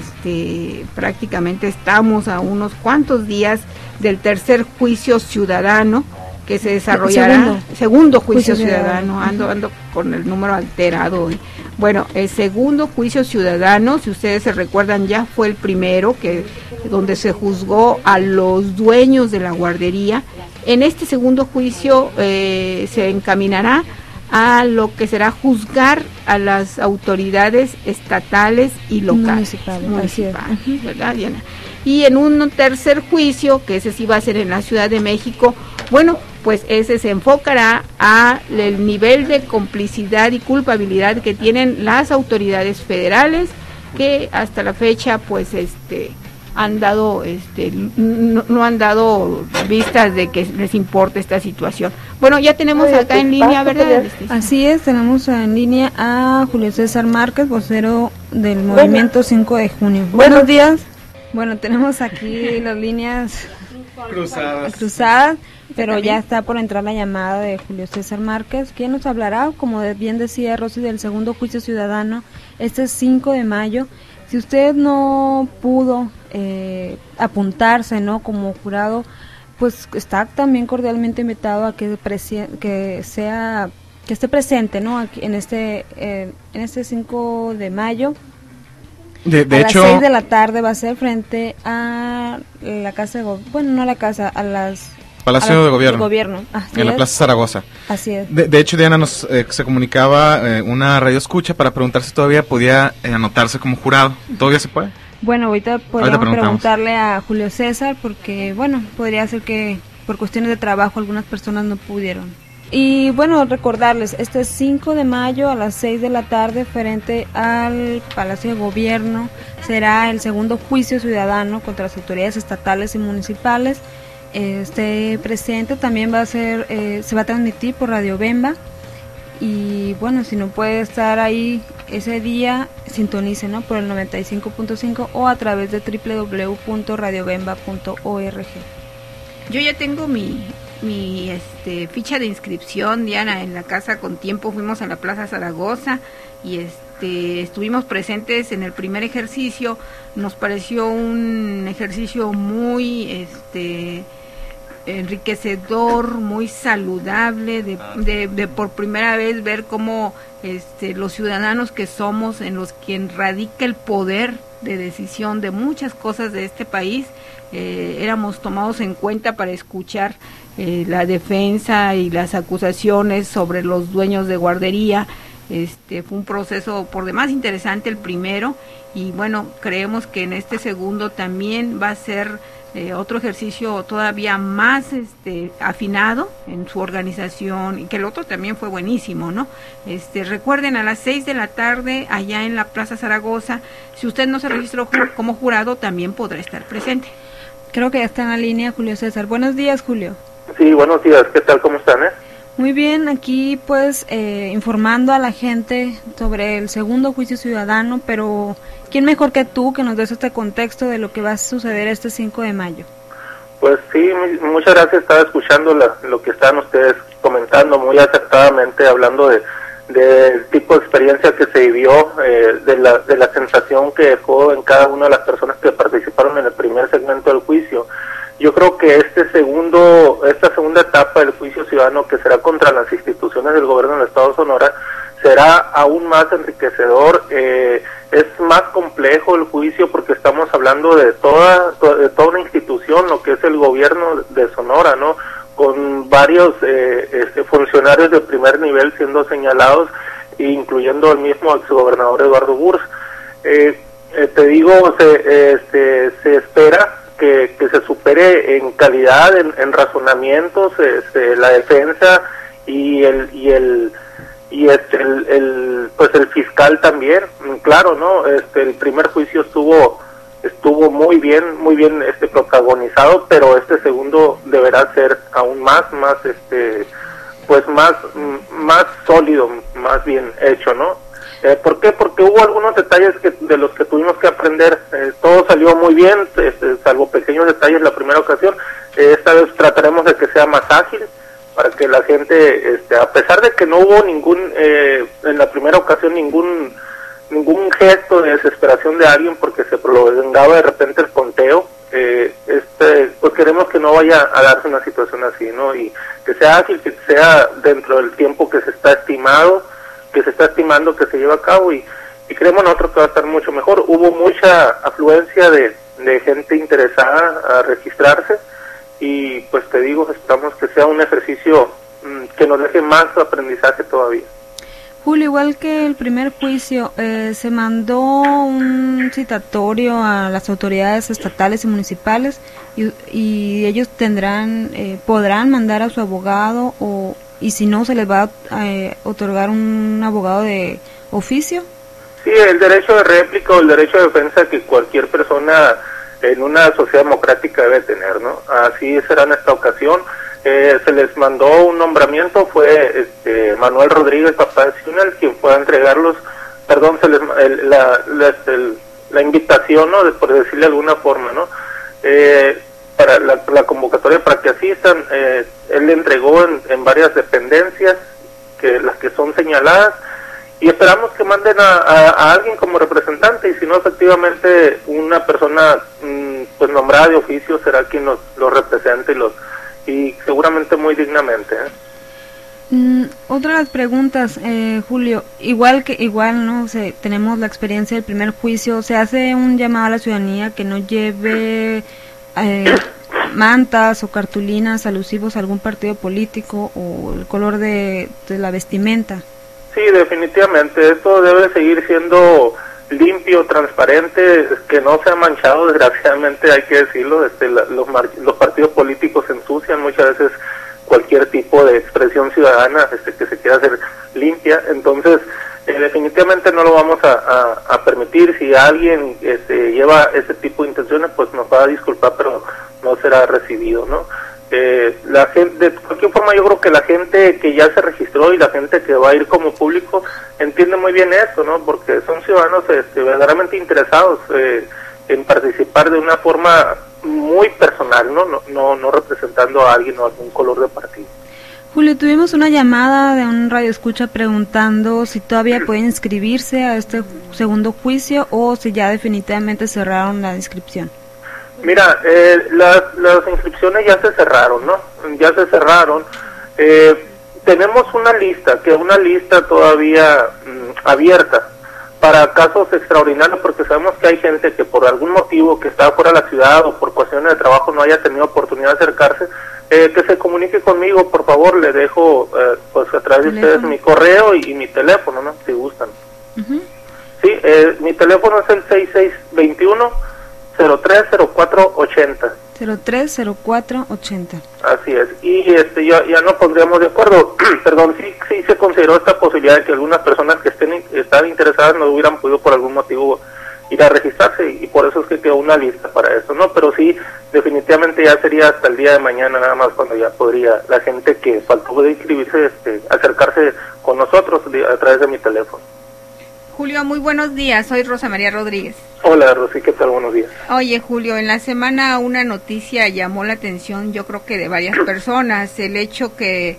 Este, prácticamente estamos a unos cuantos días del tercer juicio ciudadano que se desarrollará, segundo, segundo juicio, juicio ciudadano, ciudadano. ando ando con el número alterado hoy. Bueno, el segundo juicio ciudadano, si ustedes se recuerdan, ya fue el primero, que donde se juzgó a los dueños de la guardería. En este segundo juicio eh, se encaminará a lo que será juzgar a las autoridades estatales y locales, municipales, municipales, ¿verdad, Diana? Y en un tercer juicio, que ese sí va a ser en la Ciudad de México, bueno, pues ese se enfocará a el nivel de complicidad y culpabilidad que tienen las autoridades federales, que hasta la fecha, pues, este, han dado, este, no, no han dado vistas de que les importe esta situación. Bueno, ya tenemos acá en línea, ¿verdad? Así es, tenemos en línea a Julio César Márquez, vocero del Movimiento cinco de junio. Buenos días. Bueno, tenemos aquí las líneas cruzadas, cruzadas pero ya está por entrar la llamada de Julio César Márquez, quien nos hablará, como bien decía Rosy, del segundo juicio ciudadano, este cinco de mayo. Si usted no pudo eh, apuntarse, ¿no?, como jurado, pues está también cordialmente invitado a que presi- que sea que esté presente, ¿no?, aquí en este eh, en este cinco de mayo. De, de a hecho, las seis de la tarde va a ser frente a la casa de go- bueno, no a la casa, a las Palacio a la, de Gobierno, gobierno. en la Plaza Zaragoza. Así es. De, de hecho, Diana nos eh, se comunicaba eh, una radio escucha para preguntar si todavía podía eh, anotarse como jurado. ¿Todavía se puede? Bueno, ahorita podríamos preguntarle a Julio César, porque, bueno, podría ser que por cuestiones de trabajo algunas personas no pudieron. Y bueno, recordarles, este cinco de mayo a las seis de la tarde frente al Palacio de Gobierno será el segundo juicio ciudadano contra las autoridades estatales y municipales. Este presente también va a ser, eh, se va a transmitir por Radio Bemba. Y bueno, si no puede estar ahí ese día, sintonice, ¿no?, por el noventa y cinco punto cinco o a través de doble u doble u doble u punto radio bemba punto org. Yo ya tengo mi mi este, ficha de inscripción, Diana, en la casa con tiempo. Fuimos a la Plaza Zaragoza y este, estuvimos presentes en el primer ejercicio. Nos pareció un ejercicio muy este, enriquecedor, muy saludable, de, de, de por primera vez ver cómo este, los ciudadanos que somos, en los que radica el poder de decisión de muchas cosas de este país, eh, éramos tomados en cuenta para escuchar eh, la defensa y las acusaciones sobre los dueños de guardería. Este fue un proceso por demás interesante el primero, y bueno, creemos que en este segundo también va a ser eh, otro ejercicio todavía más este afinado en su organización, y que el otro también fue buenísimo, ¿no? Este recuerden, a las seis de la tarde allá en la Plaza Zaragoza. Si usted no se registró ju- como jurado, también podrá estar presente. Creo que ya está en la línea Julio César. Buenos días, Julio. Sí, buenos días. ¿Qué tal? ¿Cómo están? Eh? Muy bien, aquí pues eh, informando a la gente sobre el segundo juicio ciudadano, pero ¿quién mejor que tú que nos des este contexto de lo que va a suceder este cinco de mayo? Pues sí, muchas gracias. Estaba escuchando la, lo que están ustedes comentando muy acertadamente, hablando de del tipo de experiencia que se vivió, eh, de la de la sensación que dejó en cada una de las personas que participaron en el primer segmento del juicio. Yo creo que este segundo, esta segunda etapa del juicio ciudadano, que será contra las instituciones del gobierno del Estado de Sonora, será aún más enriquecedor. Eh, es más complejo el juicio porque estamos hablando de toda, de toda una institución, lo que es el gobierno de Sonora, ¿no? Con varios eh, este, funcionarios de primer nivel siendo señalados, incluyendo el mismo exgobernador Eduardo Burrs. Eh, eh, te digo, se, este, se espera Que, que se supere en calidad, en, en razonamientos, este, la defensa y el y el y este el, el pues el fiscal también. Claro, no, este el primer juicio estuvo estuvo muy bien, muy bien este protagonizado, pero este segundo deberá ser aún más más este pues más más sólido, más bien hecho, ¿no? Eh, ¿Por qué? Porque hubo algunos detalles que de los que tuvimos que aprender. Eh, todo salió muy bien, este, salvo pequeños detalles la primera ocasión. Eh, esta vez trataremos de que sea más ágil, para que la gente, este, a pesar de que no hubo ningún, eh, en la primera ocasión ningún ningún gesto de desesperación de alguien porque se prolongaba de repente el conteo, eh, este, pues queremos que no vaya a darse una situación así, ¿no? Y que sea ágil, que sea dentro del tiempo que se está estimado, que se está estimando que se lleva a cabo, y, y creemos nosotros que va a estar mucho mejor. Hubo mucha afluencia de, de gente interesada a registrarse, y pues te digo, esperamos que sea un ejercicio mmm, que nos deje más aprendizaje todavía. Julio, igual que el primer juicio, eh, se mandó un citatorio a las autoridades estatales y municipales, y, y ellos tendrán, eh, podrán mandar a su abogado, o y si no, se les va a eh, otorgar un abogado de oficio. Sí, el derecho de réplica o el derecho de defensa que cualquier persona en una sociedad democrática debe tener, ¿no? Así será en esta ocasión. Eh, se les mandó un nombramiento, fue este Manuel Rodríguez, papá de Sionel, quien fue a entregarlos, perdón, se les el, la, la, el, la invitación, ¿no? De, por decirle de alguna forma, ¿no? Eh, para la, la convocatoria para que asistan. Eh, él le entregó en, en varias dependencias, que las que son señaladas, y esperamos que manden a, a, a alguien como representante, y si no, efectivamente una persona mmm, pues nombrada de oficio será quien los, los represente, y los y seguramente muy dignamente, ¿eh? Mm, otra de las preguntas, eh, Julio, igual que igual no se, tenemos la experiencia del primer juicio, se hace un llamado a la ciudadanía que no lleve eh, mantas o cartulinas alusivos a algún partido político o el color de, de la vestimenta. Sí, definitivamente, esto debe seguir siendo limpio, transparente, que no sea manchado, desgraciadamente hay que decirlo. Este, la, los, los partidos políticos se ensucian muchas veces cualquier tipo de expresión ciudadana este, que se quiera hacer limpia, entonces eh, definitivamente no lo vamos a, a, a permitir. Si alguien este, lleva ese tipo de intenciones, pues nos va a disculpar, pero no será recibido, ¿no? Eh, la gente, de cualquier forma, yo creo que la gente que ya se registró y la gente que va a ir como público entiende muy bien eso, ¿no? Porque son ciudadanos este, verdaderamente interesados eh, en participar de una forma muy personal, ¿no? No, no, no representando a alguien o a algún color de partido. Julio, tuvimos una llamada de un radioescucha preguntando si todavía pueden inscribirse a este segundo juicio o si ya definitivamente cerraron la inscripción. Mira, eh, las, las inscripciones ya se cerraron, ¿no? Ya se cerraron. Eh, tenemos una lista, que es una lista todavía mmm, abierta para casos extraordinarios, porque sabemos que hay gente que por algún motivo que está fuera de la ciudad o por cuestiones de trabajo no haya tenido oportunidad de acercarse, eh, que se comunique conmigo, por favor. Le dejo eh, pues a través de ustedes mi correo y, y mi teléfono, ¿no? Si gustan. Uh-huh. Sí, eh, mi teléfono es el seis seis dos uno, cero tres cero cuatro ochenta. cero tres cero cuatro ochenta. Así es. Y este ya, ya nos pondríamos de acuerdo. Perdón, sí, sí se consideró esta posibilidad de que algunas personas que estén están interesadas no hubieran podido por algún motivo ir a registrarse, y por eso es que quedó una lista para eso, ¿no? Pero sí, definitivamente ya sería hasta el día de mañana nada más cuando ya podría la gente que faltó de inscribirse este, acercarse con nosotros a través de mi teléfono. Julio, muy buenos días, soy Rosa María Rodríguez. Hola, Rosy, ¿qué tal? Buenos días. Oye, Julio, en la semana una noticia llamó la atención, yo creo que de varias personas, el hecho que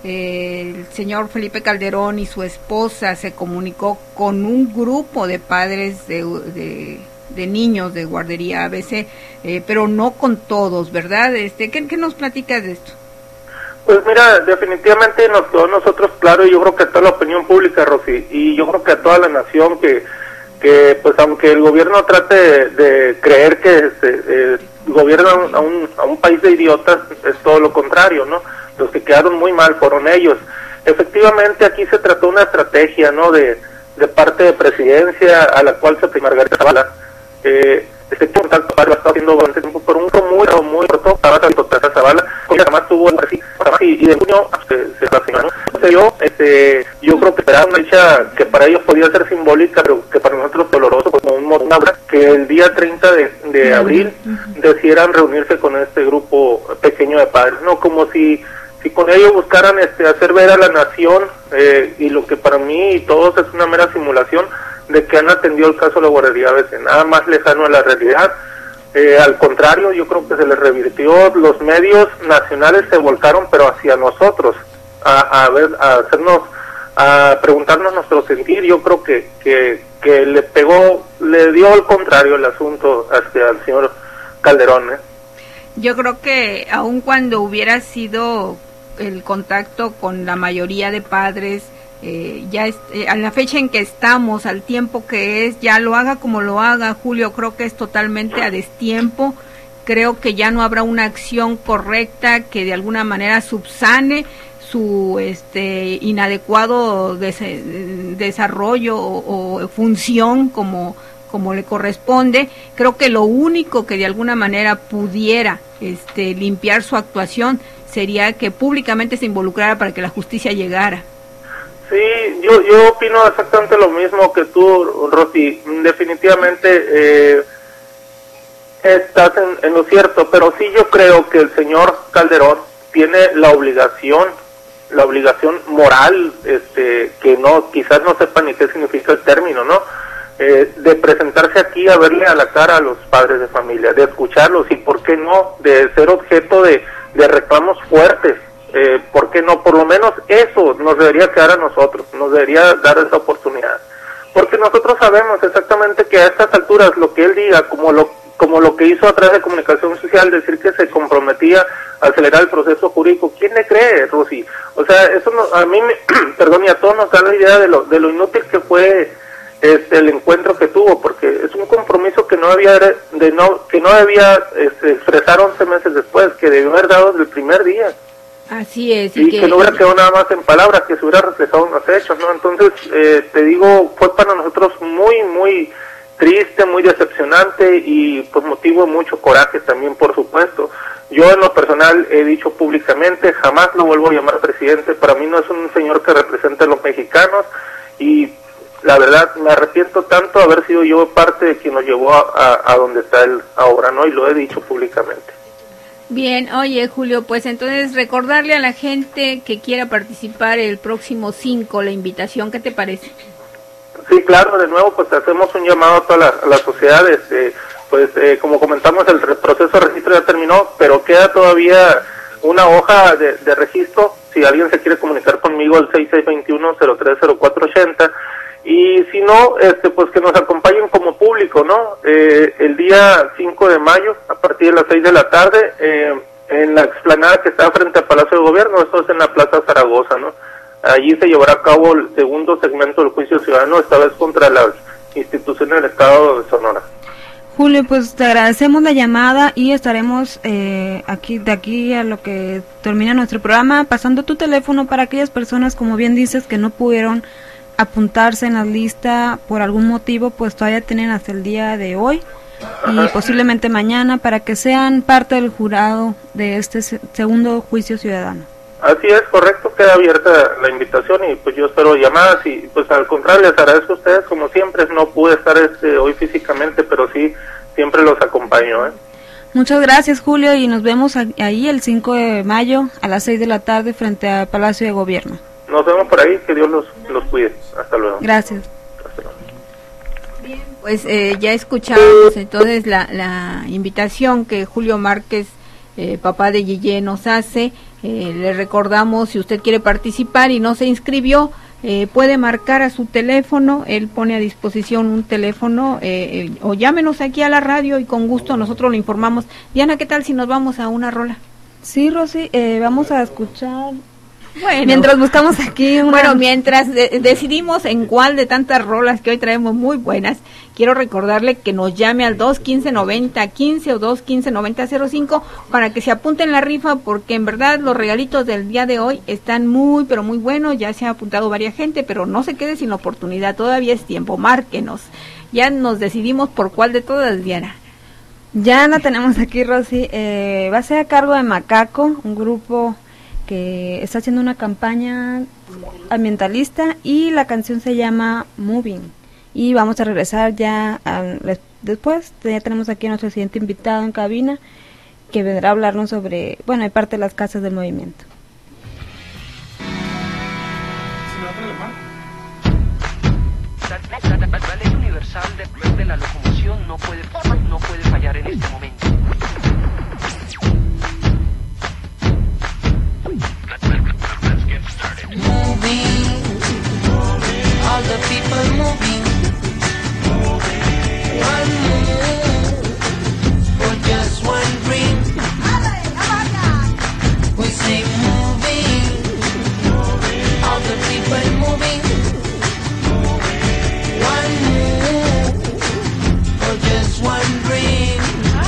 eh, el señor Felipe Calderón y su esposa se comunicó con un grupo de padres de, de, de niños de guardería A B C, eh, pero no con todos, ¿verdad? Este, ¿qué, qué nos platicas de esto? Pues mira, definitivamente nos quedó a nosotros claro, y yo creo que a toda la opinión pública, Rosy, y yo creo que a toda la nación, que que pues aunque el gobierno trate de, de creer que se, eh, gobierna a un, a un país de idiotas, es todo lo contrario, ¿no? Los que quedaron muy mal fueron ellos. Efectivamente, aquí se trató una estrategia, ¿no? De, de parte de presidencia, a la cual se primó Margarita Zavala. Eh, este contacto lo está haciendo durante tiempo por un muy, muy corto, para Zavala, que jamás tuvo el así, y de junio se, se relacionó. Entonces yo, este, yo creo que era una fecha que para ellos podía ser simbólica, pero que para nosotros doloroso, como un modo que el día treinta de, de abril decidieran reunirse con este grupo pequeño de padres, no como si si con ello buscaran este hacer ver a la nación, eh, y lo que para mí y todos es una mera simulación de que han atendido el caso de la guardería A B C, nada más lejano a la realidad. Eh, al contrario, yo creo que se les revirtió, los medios nacionales se volcaron, pero hacia nosotros, a, a ver, a hacernos, a preguntarnos nuestro sentir. Yo creo que, que, que le pegó, le dio al contrario el asunto hacia el señor Calderón, ¿eh? Yo creo que aun cuando hubiera sido el contacto con la mayoría de padres, eh, ya es, eh, a la fecha en que estamos, al tiempo que es, ya lo haga como lo haga, Julio, creo que es totalmente a destiempo. Creo que ya no habrá una acción correcta que de alguna manera subsane su este inadecuado des desarrollo o, o función como como le corresponde. Creo que lo único que de alguna manera pudiera este limpiar su actuación sería que públicamente se involucrara para que la justicia llegara. Sí, yo yo opino exactamente lo mismo que tú, Rosy. Definitivamente eh, estás en, en lo cierto, pero sí yo creo que el señor Calderón tiene la obligación, la obligación moral, este, que no, quizás no sepa ni qué significa el término, ¿no? Eh, de presentarse aquí a verle a la cara a los padres de familia, de escucharlos, y por qué no, de ser objeto de, de reclamos fuertes. Eh, ¿Por qué no? Por lo menos eso nos debería quedar a nosotros, nos debería dar esa oportunidad, porque nosotros sabemos exactamente que a estas alturas lo que él diga, como lo como lo que hizo a través de comunicación social, decir que se comprometía a acelerar el proceso jurídico, ¿quién le cree, Rosy? O sea, eso no, a mí, me, perdón, y a todos nos da la idea de lo, de lo inútil que fue este el encuentro que tuvo, porque es un compromiso que no debía de no que no debía este, expresar once meses después, que debió haber dado desde el primer día. Así es. Y, y que, que no hubiera quedado nada más en palabras, que se hubiera reflejado en los hechos, ¿no? Entonces, eh, te digo, fue para nosotros muy, muy triste, muy decepcionante, y por motivo de mucho coraje también, por supuesto. Yo en lo personal he dicho públicamente, jamás lo vuelvo a llamar presidente. Para mí no es un señor que represente a los mexicanos, y la verdad me arrepiento tanto de haber sido yo parte de quien nos llevó a, a, a donde está él ahora, ¿no? Y lo he dicho públicamente. Bien, oye Julio, pues entonces recordarle a la gente que quiera participar el próximo cinco, la invitación, ¿qué te parece? Sí, claro, de nuevo pues hacemos un llamado a toda la, a la sociedad, este, pues eh, como comentamos, el re- proceso de registro ya terminó, pero queda todavía una hoja de, de registro. Si alguien se quiere comunicar conmigo, al seis seis dos uno, cero tres cero cuatro ocho cero, y si no, este pues que nos acompañen como público, ¿no? Eh, el día cinco de mayo, a partir de las seis de la tarde, eh, en la explanada que está frente al Palacio de Gobierno, esto es en la Plaza Zaragoza, ¿no? Allí se llevará a cabo el segundo segmento del juicio ciudadano, esta vez contra las instituciones del Estado de Sonora. Julio, pues te agradecemos la llamada y estaremos eh, aquí de aquí a lo que termina nuestro programa pasando tu teléfono para aquellas personas, como bien dices, que no pudieron apuntarse en la lista por algún motivo, pues todavía tienen hasta el día de hoy y Ajá. posiblemente mañana para que sean parte del jurado de este se- segundo juicio ciudadano. Así es, correcto, queda abierta la invitación y pues yo espero llamadas y pues al contrario les agradezco a ustedes como siempre. No pude estar este hoy físicamente, pero sí siempre los acompaño, ¿eh? Muchas gracias, Julio, y nos vemos a- ahí el cinco de mayo a las seis de la tarde frente al Palacio de Gobierno. Nos vemos por ahí, que Dios los, los cuide. Hasta luego. Gracias. Pues eh, ya escuchamos entonces la, la invitación que Julio Márquez, eh, papá de Yeye, nos hace. Eh, le recordamos, si usted quiere participar y no se inscribió, eh, puede marcar a su teléfono. Él pone a disposición un teléfono, eh, eh, o llámenos aquí a la radio y con gusto nosotros lo informamos. Diana, ¿qué tal si nos vamos a una rola? Sí, Rosy, eh, vamos a escuchar... Bueno, mientras buscamos aquí una... Bueno, mientras de- decidimos en cuál de tantas rolas que hoy traemos muy buenas, quiero recordarle que nos llame al dos quince noventa quince o dos quince noventa cero cinco para que se apunte en la rifa, porque en verdad los regalitos del día de hoy están muy, pero muy buenos. Ya se ha apuntado varias gente, pero no se quede sin oportunidad, todavía es tiempo, márquenos. Ya nos decidimos por cuál de todas, Diana. Ya la tenemos aquí, Rosy. Eh, va a ser a cargo de Macaco, un grupo que está haciendo una campaña ambientalista y la canción se llama Moving. Y vamos a regresar ya a, después. Ya tenemos aquí a nuestro siguiente invitado en cabina que vendrá a hablarnos sobre, bueno, hay parte de las casas del movimiento. La ley universal de, de la locomoción no puede, no puede fallar en este momento. Moving, all the people moving, one move for just one dream. We say moving, all the people moving, one move for just one dream.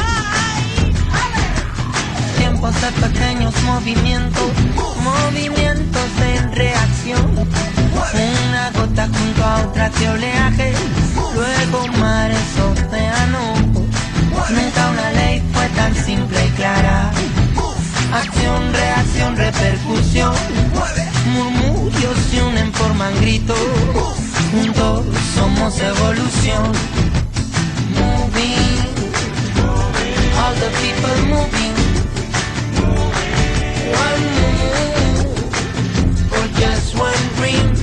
Tiempos de pequeños movimientos, movimientos en reacción. Una gota junto a otra de oleaje, luego mares, océanos. Nunca una ley fue tan simple y clara. Acción, reacción, repercusión. Murmullos se unen, forman gritos. Juntos somos evolución. Moving, all the people moving. One move for just one dream.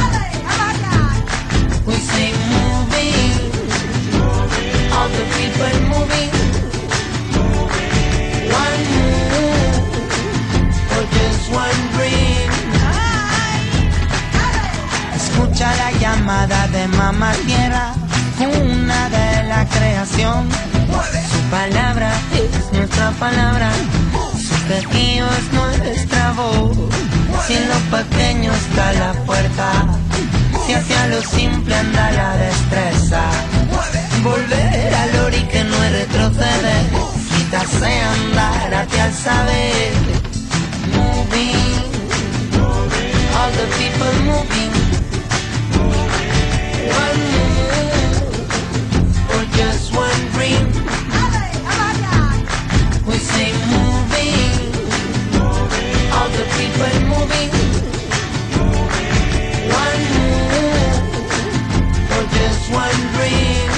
We say moving, all the people moving. One move for just one dream. Escucha la llamada de Mamá Tierra, una de la creación. Su palabra es nuestra palabra. Pequeño es nuestra voz, si en lo pequeño está la fuerza, si hacia lo simple anda la destreza. Volver al ori que no es retroceder, quítase andar hacia el saber. Moving, all the people moving, one move for just one dream. We say moving, all the people moving, one move for just one dream.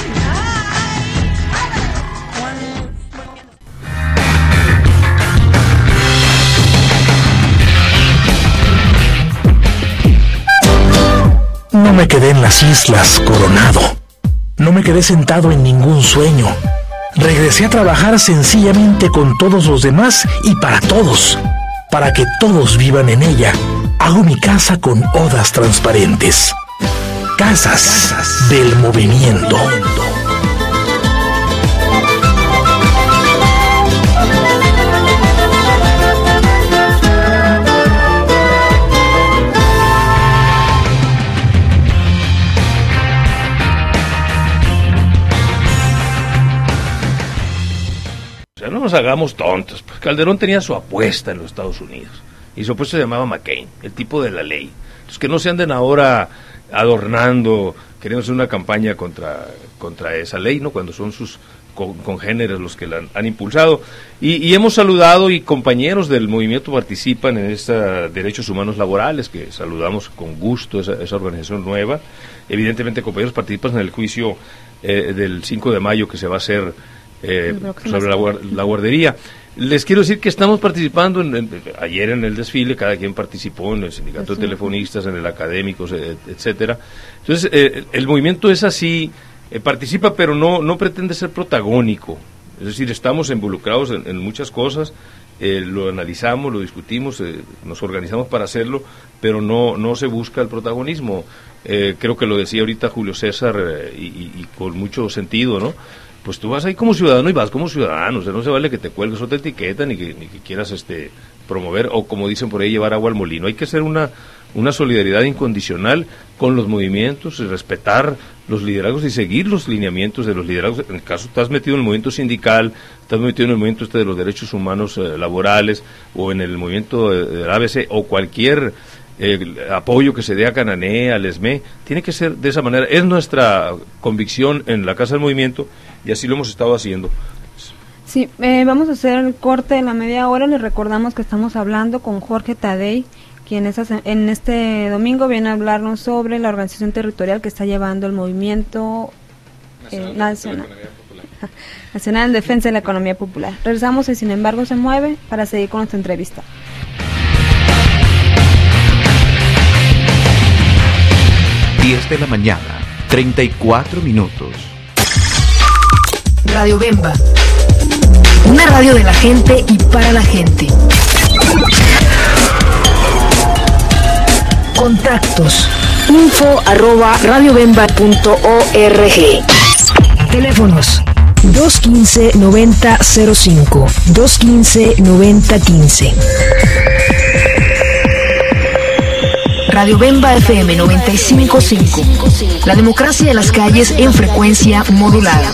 No me quedé en las islas coronado, no me quedé sentado en ningún sueño. Regresé a trabajar sencillamente con todos los demás y para todos, para que todos vivan en ella. Hago mi casa con odas transparentes. Casas del Movimiento. O sea, no nos hagamos tontos. Pues Calderón tenía su apuesta en los Estados Unidos y su apuesta se llamaba McCain, el tipo de la ley. Entonces que no se anden ahora adornando, queriendo hacer una campaña contra contra esa ley, ¿no? Cuando son sus con, congéneres los que la han, han impulsado. Y, y hemos saludado y compañeros del movimiento participan en esta Derechos Humanos Laborales, que saludamos con gusto esa, esa organización nueva. Evidentemente compañeros participan en el juicio eh, del cinco de mayo que se va a hacer eh, sobre la, la guardería. Les quiero decir que estamos participando, en, en, ayer en el desfile, cada quien participó en el sindicato de telefonistas, en el académicos, et, etcétera. Entonces, eh, el movimiento es así, eh, participa, pero no no pretende ser protagónico. Es decir, estamos involucrados en, en muchas cosas, eh, lo analizamos, lo discutimos, eh, nos organizamos para hacerlo, pero no no se busca el protagonismo. Eh, creo que lo decía ahorita Julio César, eh, y, y, y con mucho sentido, ¿no? Pues tú vas ahí como ciudadano y vas como ciudadano, o sea, no se vale que te cuelgues otra etiqueta ni que, ni que quieras este promover, o como dicen por ahí, llevar agua al molino. Hay que hacer una, una solidaridad incondicional con los movimientos, y respetar los liderazgos y seguir los lineamientos de los liderazgos. En el caso, estás metido en el movimiento sindical, estás metido en el movimiento este de los derechos humanos eh, laborales, o en el movimiento eh, del A B C, o cualquier el apoyo que se dé a Cananea, al ESME, tiene que ser de esa manera. Es nuestra convicción en la Casa del Movimiento y así lo hemos estado haciendo. Sí, eh, vamos a hacer el corte de la media hora. Les recordamos que estamos hablando con Jorge Tadei, quien es, en este domingo viene a hablarnos sobre la organización territorial que está llevando el movimiento eh, nacional, nacional en defensa de la economía popular. Regresamos y Sin embargo se mueve para seguir con nuestra entrevista. diez de la mañana, treinta y cuatro minutos. Radio Bemba. Una radio de la gente y para la gente. Contactos. Info arroba radiobemba punto org. Teléfonos. dos uno cinco, noventa cero cinco. dos uno cinco, noventa quince. Radio Bemba F M noventa y cinco punto cinco. La democracia de las calles en frecuencia modulada.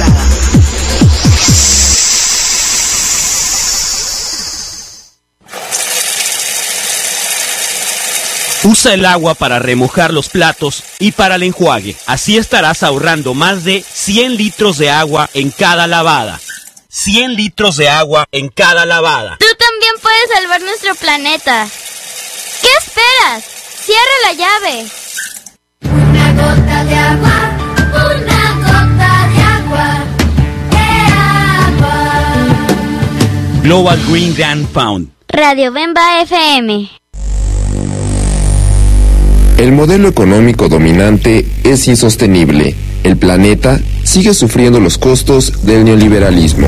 Usa el agua para remojar los platos y para el enjuague. Así estarás ahorrando más de cien litros de agua en cada lavada. cien litros de agua en cada lavada. Tú también puedes salvar nuestro planeta. ¿Qué esperas? ¡Cierra la llave! Una gota de agua, una gota de agua, de agua. Global Green Grant Fund. Radio Bemba F M. El modelo económico dominante es insostenible. El planeta sigue sufriendo los costos del neoliberalismo.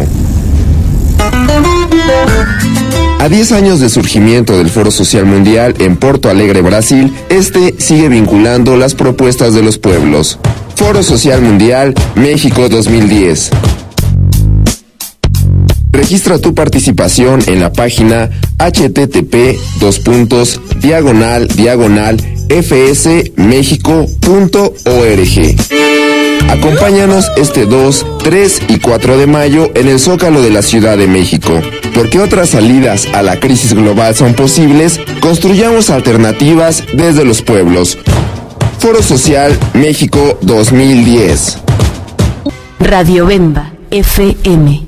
A diez años de surgimiento del Foro Social Mundial en Porto Alegre, Brasil, este sigue vinculando las propuestas de los pueblos. Foro Social Mundial, México dos mil diez. Registra tu participación en la página http dos puntos diagonal diagonal fsmexico punto org. Acompáñanos este dos, tres y cuatro de mayo en el Zócalo de la Ciudad de México. Porque otras salidas a la crisis global son posibles, construyamos alternativas desde los pueblos. Foro Social México dos mil diez. Radio Bemba F M.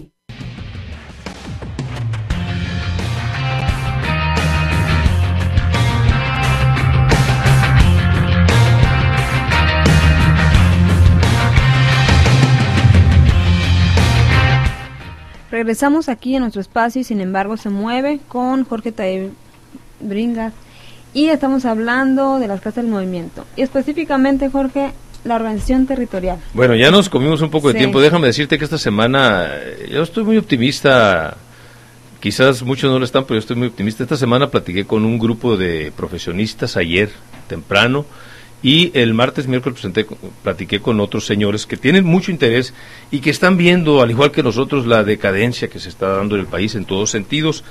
Regresamos aquí en nuestro espacio y Sin embargo se mueve con Jorge Tadei Bringas y estamos hablando de las casas del movimiento y específicamente, Jorge, la organización territorial. Bueno, ya nos comimos un poco de Sí. tiempo. Déjame decirte que esta semana eh, yo estoy muy optimista. Quizás muchos no lo están, pero yo estoy muy optimista. Esta semana platiqué con un grupo de profesionistas ayer temprano y el martes, miércoles presenté, platiqué con otros señores que tienen mucho interés y que están viendo, al igual que nosotros, la decadencia que se está dando en el país en todos sentidos.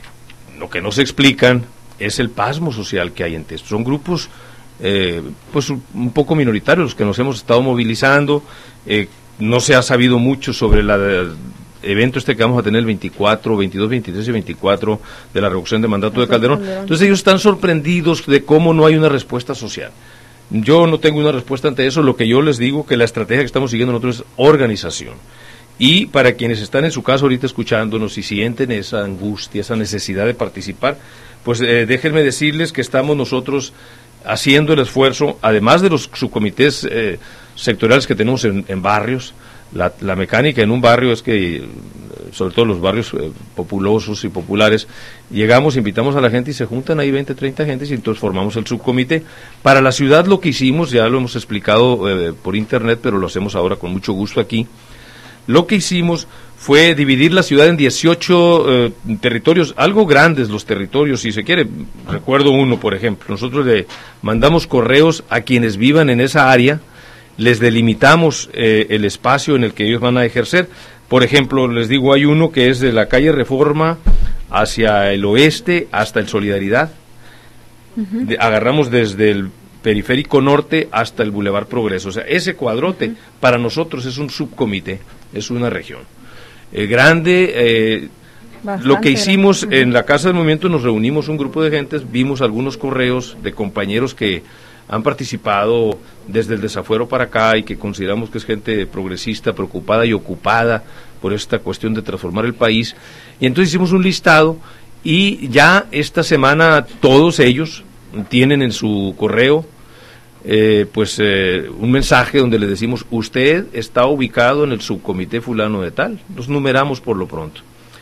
Lo que no se explican es el pasmo social que hay entre estos. Son grupos eh, pues un poco minoritarios los que nos hemos estado movilizando. Eh, no se ha sabido mucho sobre la de, evento este que vamos a tener el veinticuatro, veintidós, veintitrés y veinticuatro de la revocación de mandato de Calderón. Entonces ellos están sorprendidos de cómo no hay una respuesta social. Yo no tengo una respuesta ante eso. Lo que yo les digo que la estrategia que estamos siguiendo nosotros es organización. Y para quienes están en su casa ahorita escuchándonos y sienten esa angustia, esa necesidad de participar, pues eh, déjenme decirles que estamos nosotros haciendo el esfuerzo, además de los subcomités eh, sectoriales que tenemos en, en barrios. La, la mecánica en un barrio es que, sobre todo los barrios eh, populosos y populares, llegamos, invitamos a la gente y se juntan ahí veinte, treinta gentes y entonces formamos el subcomité. Para la ciudad lo que hicimos, ya lo hemos explicado eh, por internet, pero lo hacemos ahora con mucho gusto aquí. Lo que hicimos fue dividir la ciudad en dieciocho eh, territorios, algo grandes los territorios, si se quiere. Recuerdo uno, por ejemplo, nosotros le mandamos correos a quienes vivan en esa área, les delimitamos eh, el espacio en el que ellos van a ejercer. Por ejemplo, les digo, hay uno que es de la calle Reforma hacia el oeste hasta el Solidaridad. Uh-huh. De, agarramos desde el Periférico Norte hasta el Boulevard Progreso. O sea, ese cuadrote uh-huh. para nosotros es un subcomité, es una región. Eh, grande, eh, lo que hicimos grande. En la Casa del Movimiento, nos reunimos un grupo de gentes, vimos algunos correos de compañeros que han participado desde el desafuero para acá y que consideramos que es gente progresista, preocupada y ocupada por esta cuestión de transformar el país. Y entonces hicimos un listado y ya esta semana todos ellos tienen en su correo eh, pues eh, un mensaje donde le decimos: usted está ubicado en el subcomité fulano de tal. Los numeramos por lo pronto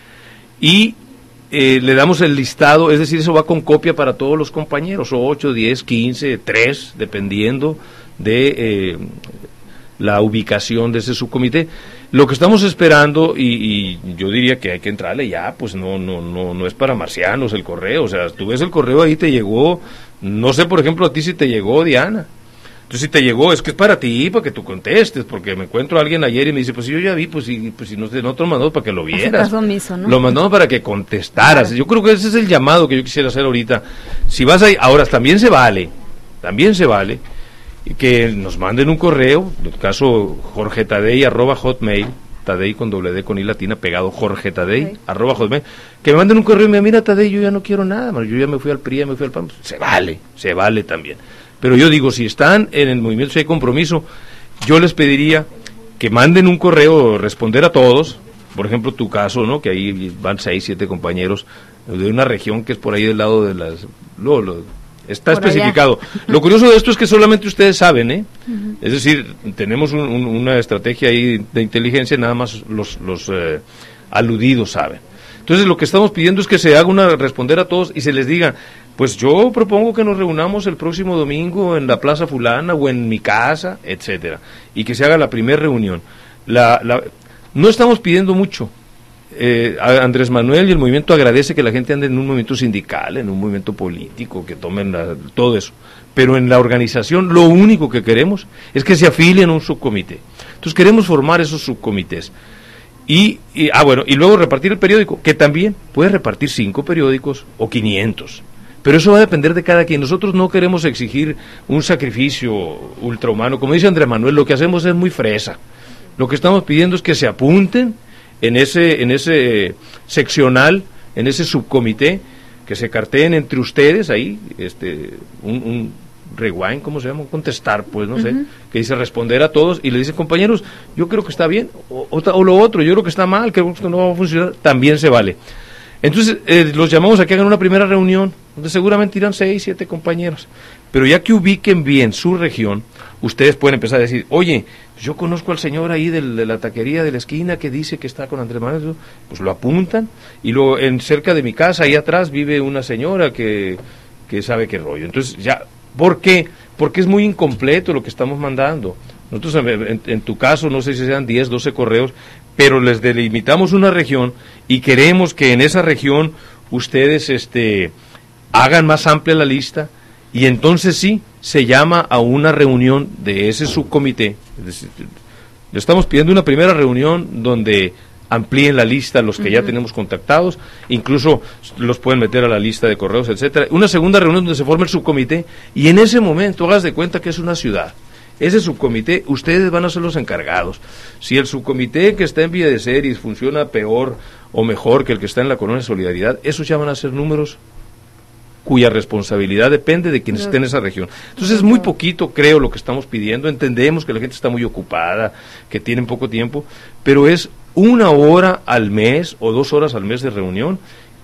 y eh, le damos el listado, es decir, eso va con copia para todos los compañeros, ocho, diez, quince, tres, dependiendo de eh, la ubicación de ese subcomité. Lo que estamos esperando, y, y yo diría que hay que entrarle ya, pues no no no no es para marcianos el correo. O sea, tú ves el correo ahí, te llegó, no sé, por ejemplo, a ti si te llegó, Diana. Entonces, si te llegó, es que es para ti, para que tú contestes, porque me encuentro a alguien ayer y me dice, pues si yo ya vi, pues si, pues si no, no te lo mandamos para que lo vieras. Caso omiso, ¿no? Lo mandamos para que contestaras. Yo creo que ese es el llamado que yo quisiera hacer ahorita. Si vas ahí, ahora también se vale, también se vale que nos manden un correo, en el caso Jorge Tadei arroba hotmail, Tadei con doble D con I latina pegado, Jorge Tadei okay. arroba hotmail, que me manden un correo y me mira Tadei, yo ya no quiero nada, man, yo ya me fui al P R I, ya me fui al P A N, se vale, se vale también. Pero yo digo, si están en el movimiento, si hay compromiso, yo les pediría que manden un correo, responder a todos, por ejemplo tu caso, ¿no? Que ahí van seis, siete compañeros de una región que es por ahí del lado de las... Lo, lo, Está por especificado. Allá. Lo curioso de esto es que solamente ustedes saben, ¿eh? Uh-huh. Es decir, tenemos un, un, una estrategia ahí de inteligencia, nada más los, los eh, aludidos saben. Entonces, lo que estamos pidiendo es que se haga una, responder a todos y se les diga, pues yo propongo que nos reunamos el próximo domingo en la Plaza Fulana o en mi casa, etcétera, y que se haga la primera reunión. La, la, no estamos pidiendo mucho. Eh, Andrés Manuel y el movimiento agradece que la gente ande en un movimiento sindical, en un movimiento político, que tomen la, todo eso, pero en la organización lo único que queremos es que se afilien a un subcomité. Entonces queremos formar esos subcomités y, y, ah bueno, y luego repartir el periódico, que también puede repartir cinco periódicos o quinientos, pero eso va a depender de cada quien. Nosotros no queremos exigir un sacrificio ultrahumano, como dice Andrés Manuel, lo que hacemos es muy fresa. Lo que estamos pidiendo es que se apunten en ese en ese seccional, en ese subcomité, que se carteen entre ustedes ahí, este un, un rewind, ¿cómo se llama? Un contestar, pues, no uh-huh. sé, que dice responder a todos, y le dice, compañeros, yo creo que está bien, o, o, o lo otro, yo creo que está mal, creo que no va a funcionar, también se vale. Entonces, eh, los llamamos a que hagan una primera reunión, donde seguramente irán seis, siete compañeros, pero ya que ubiquen bien su región, ustedes pueden empezar a decir, oye, yo conozco al señor ahí del, de la taquería de la esquina que dice que está con Andrés Manuel, pues lo apuntan, y luego en cerca de mi casa, ahí atrás, vive una señora que, que sabe qué rollo. Entonces, ya, ¿por qué? porque es muy incompleto lo que estamos mandando. Nosotros, en, en tu caso, no sé si sean diez, doce correos, pero les delimitamos una región y queremos que en esa región ustedes este, hagan más amplia la lista, y entonces sí, se llama a una reunión de ese subcomité. Es decir, le estamos pidiendo una primera reunión donde amplíen la lista los que uh-huh. ya tenemos contactados, incluso los pueden meter a la lista de correos, etcétera. Una segunda reunión donde se forme el subcomité, y en ese momento hagas de cuenta que es una ciudad. Ese subcomité, ustedes van a ser los encargados. Si el subcomité que está en Villa de Ceres funciona peor o mejor que el que está en la Colonia Solidaridad, esos ya van a ser números cuya responsabilidad depende de quien esté en esa región. Entonces es muy poquito, creo, lo que estamos pidiendo. Entendemos que la gente está muy ocupada, que tienen poco tiempo, pero es una hora al mes o dos horas al mes de reunión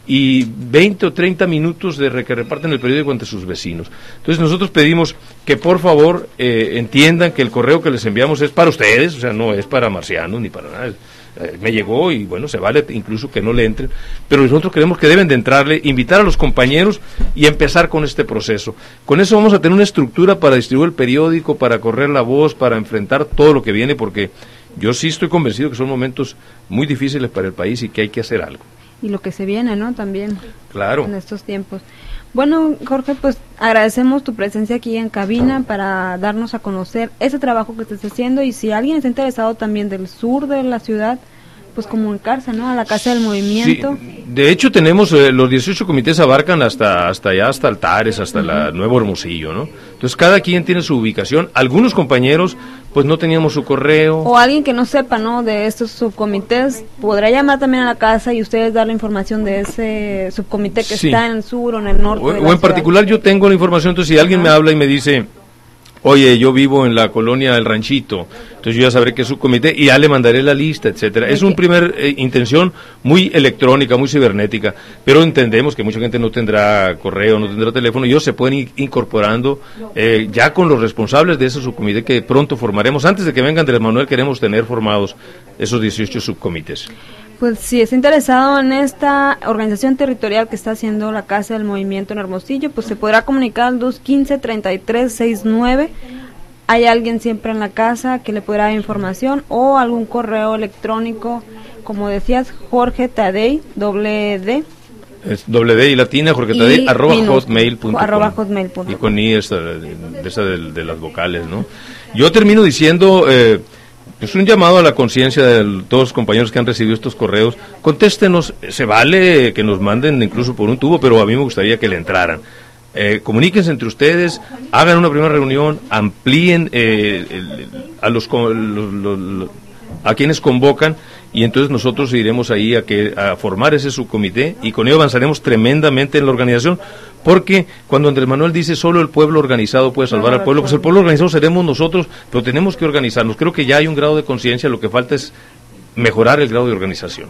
y veinte o treinta minutos de re que reparten el periódico entre sus vecinos. Entonces nosotros pedimos que por favor eh, entiendan que el correo que les enviamos es para ustedes, o sea, no es para marcianos ni para nada. Eh, me llegó y bueno, se vale incluso que no le entren, pero nosotros creemos que deben de entrarle, invitar a los compañeros y empezar con este proceso. Con eso vamos a tener una estructura para distribuir el periódico, para correr la voz, para enfrentar todo lo que viene, porque yo sí estoy convencido que son momentos muy difíciles para el país y que hay que hacer algo. Y lo que se viene, ¿no? También. Claro. En estos tiempos. Bueno, Jorge, pues agradecemos tu presencia aquí en cabina para darnos a conocer ese trabajo que estás haciendo, y si alguien está interesado también del sur de la ciudad, pues comunicarse, ¿no? A la Casa del Movimiento. Sí, de hecho tenemos, eh, los dieciocho comités abarcan hasta hasta allá, hasta Altares, hasta uh-huh. la Nuevo Hermosillo, ¿no? Entonces cada quien tiene su ubicación. Algunos compañeros, pues no teníamos su correo. O alguien que no sepa, ¿no? De estos subcomités, podrá llamar también a la casa y ustedes dar la información de ese subcomité que sí. está en el sur o en el norte. O, de o la en particular yo tengo la información, entonces si alguien uh-huh. me habla y me dice, oye, yo vivo en la colonia del Ranchito, entonces yo ya sabré que es subcomité y ya le mandaré la lista, etcétera. Es una primer eh, intención muy electrónica, muy cibernética, pero entendemos que mucha gente no tendrá correo, no tendrá teléfono, y ellos se pueden ir incorporando eh, ya con los responsables de ese subcomité que pronto formaremos. Antes de que venga Andrés Manuel, queremos tener formados esos dieciocho subcomités. Pues si está interesado en esta organización territorial que está haciendo la Casa del Movimiento en Hermosillo, pues se podrá comunicar al dos uno cinco, tres tres seis nueve. Hay alguien siempre en la casa que le podrá dar información, o algún correo electrónico, como decías, Jorge Tadei, doble D. Es doble D y latina, Jorge Tadei, arroba hotmail punto com. Arroba hotmail punto com. Y con I esa, de, esa de, de las vocales, ¿no? Yo termino diciendo... Eh, Es un llamado a la conciencia de todos los compañeros que han recibido estos correos. Contéstenos, se vale que nos manden incluso por un tubo, pero a mí me gustaría que le entraran. Eh, comuníquense entre ustedes, hagan una primera reunión, amplíen eh, el, a los, los, los, los a quienes convocan, y entonces nosotros iremos ahí a que a formar ese subcomité, y con ello avanzaremos tremendamente en la organización, porque cuando Andrés Manuel dice solo el pueblo organizado puede salvar al pueblo, pues el pueblo organizado seremos nosotros, pero tenemos que organizarnos. Creo que ya hay un grado de conciencia, lo que falta es mejorar el grado de organización.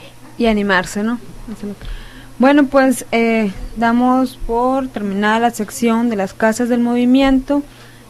Y animarse, ¿no? Bueno, pues eh, damos por terminada la sección de las casas del movimiento,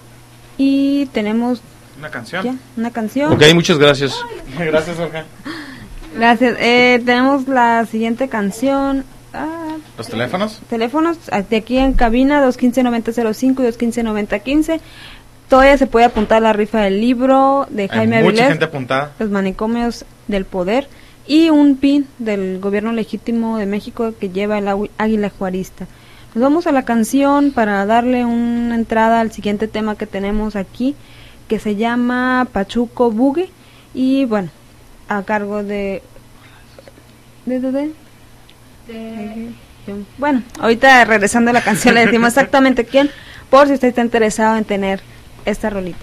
y tenemos... Una canción. ¿Ya? Una canción. Ok, muchas gracias. Gracias, Jorge. Gracias. Eh, tenemos la siguiente canción. Ah, ¿Los teléfonos? Teléfonos, de aquí en cabina, dos uno cinco, noventa cero cinco y dos uno cinco, noventa quince. Todavía se puede apuntar a la rifa del libro de Jaime Hay mucha Avilés, gente apuntada. Los manicomios del poder, y un pin del gobierno legítimo de México que lleva el águila juarista. Nos vamos a la canción para darle una entrada al siguiente tema que tenemos aquí, que se llama Pachuco Boogie, y bueno, a cargo de... ¿De dónde? De... Bueno, ahorita regresando a la canción le decimos exactamente quién, por si usted está interesado en tener esta rolita.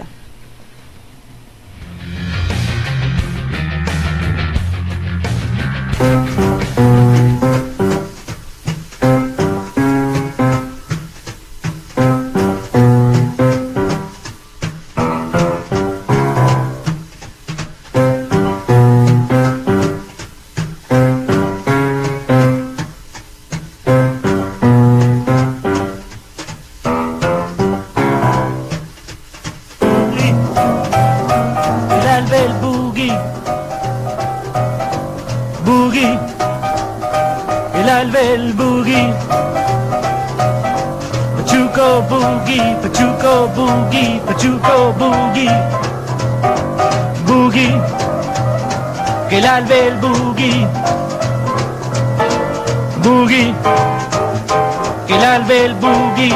Pachuco Pachuco Boogie, Pachuco Boogie, Pachuco Boogie. Boogie, que el albe el boogie. Boogie, que el albe el boogie.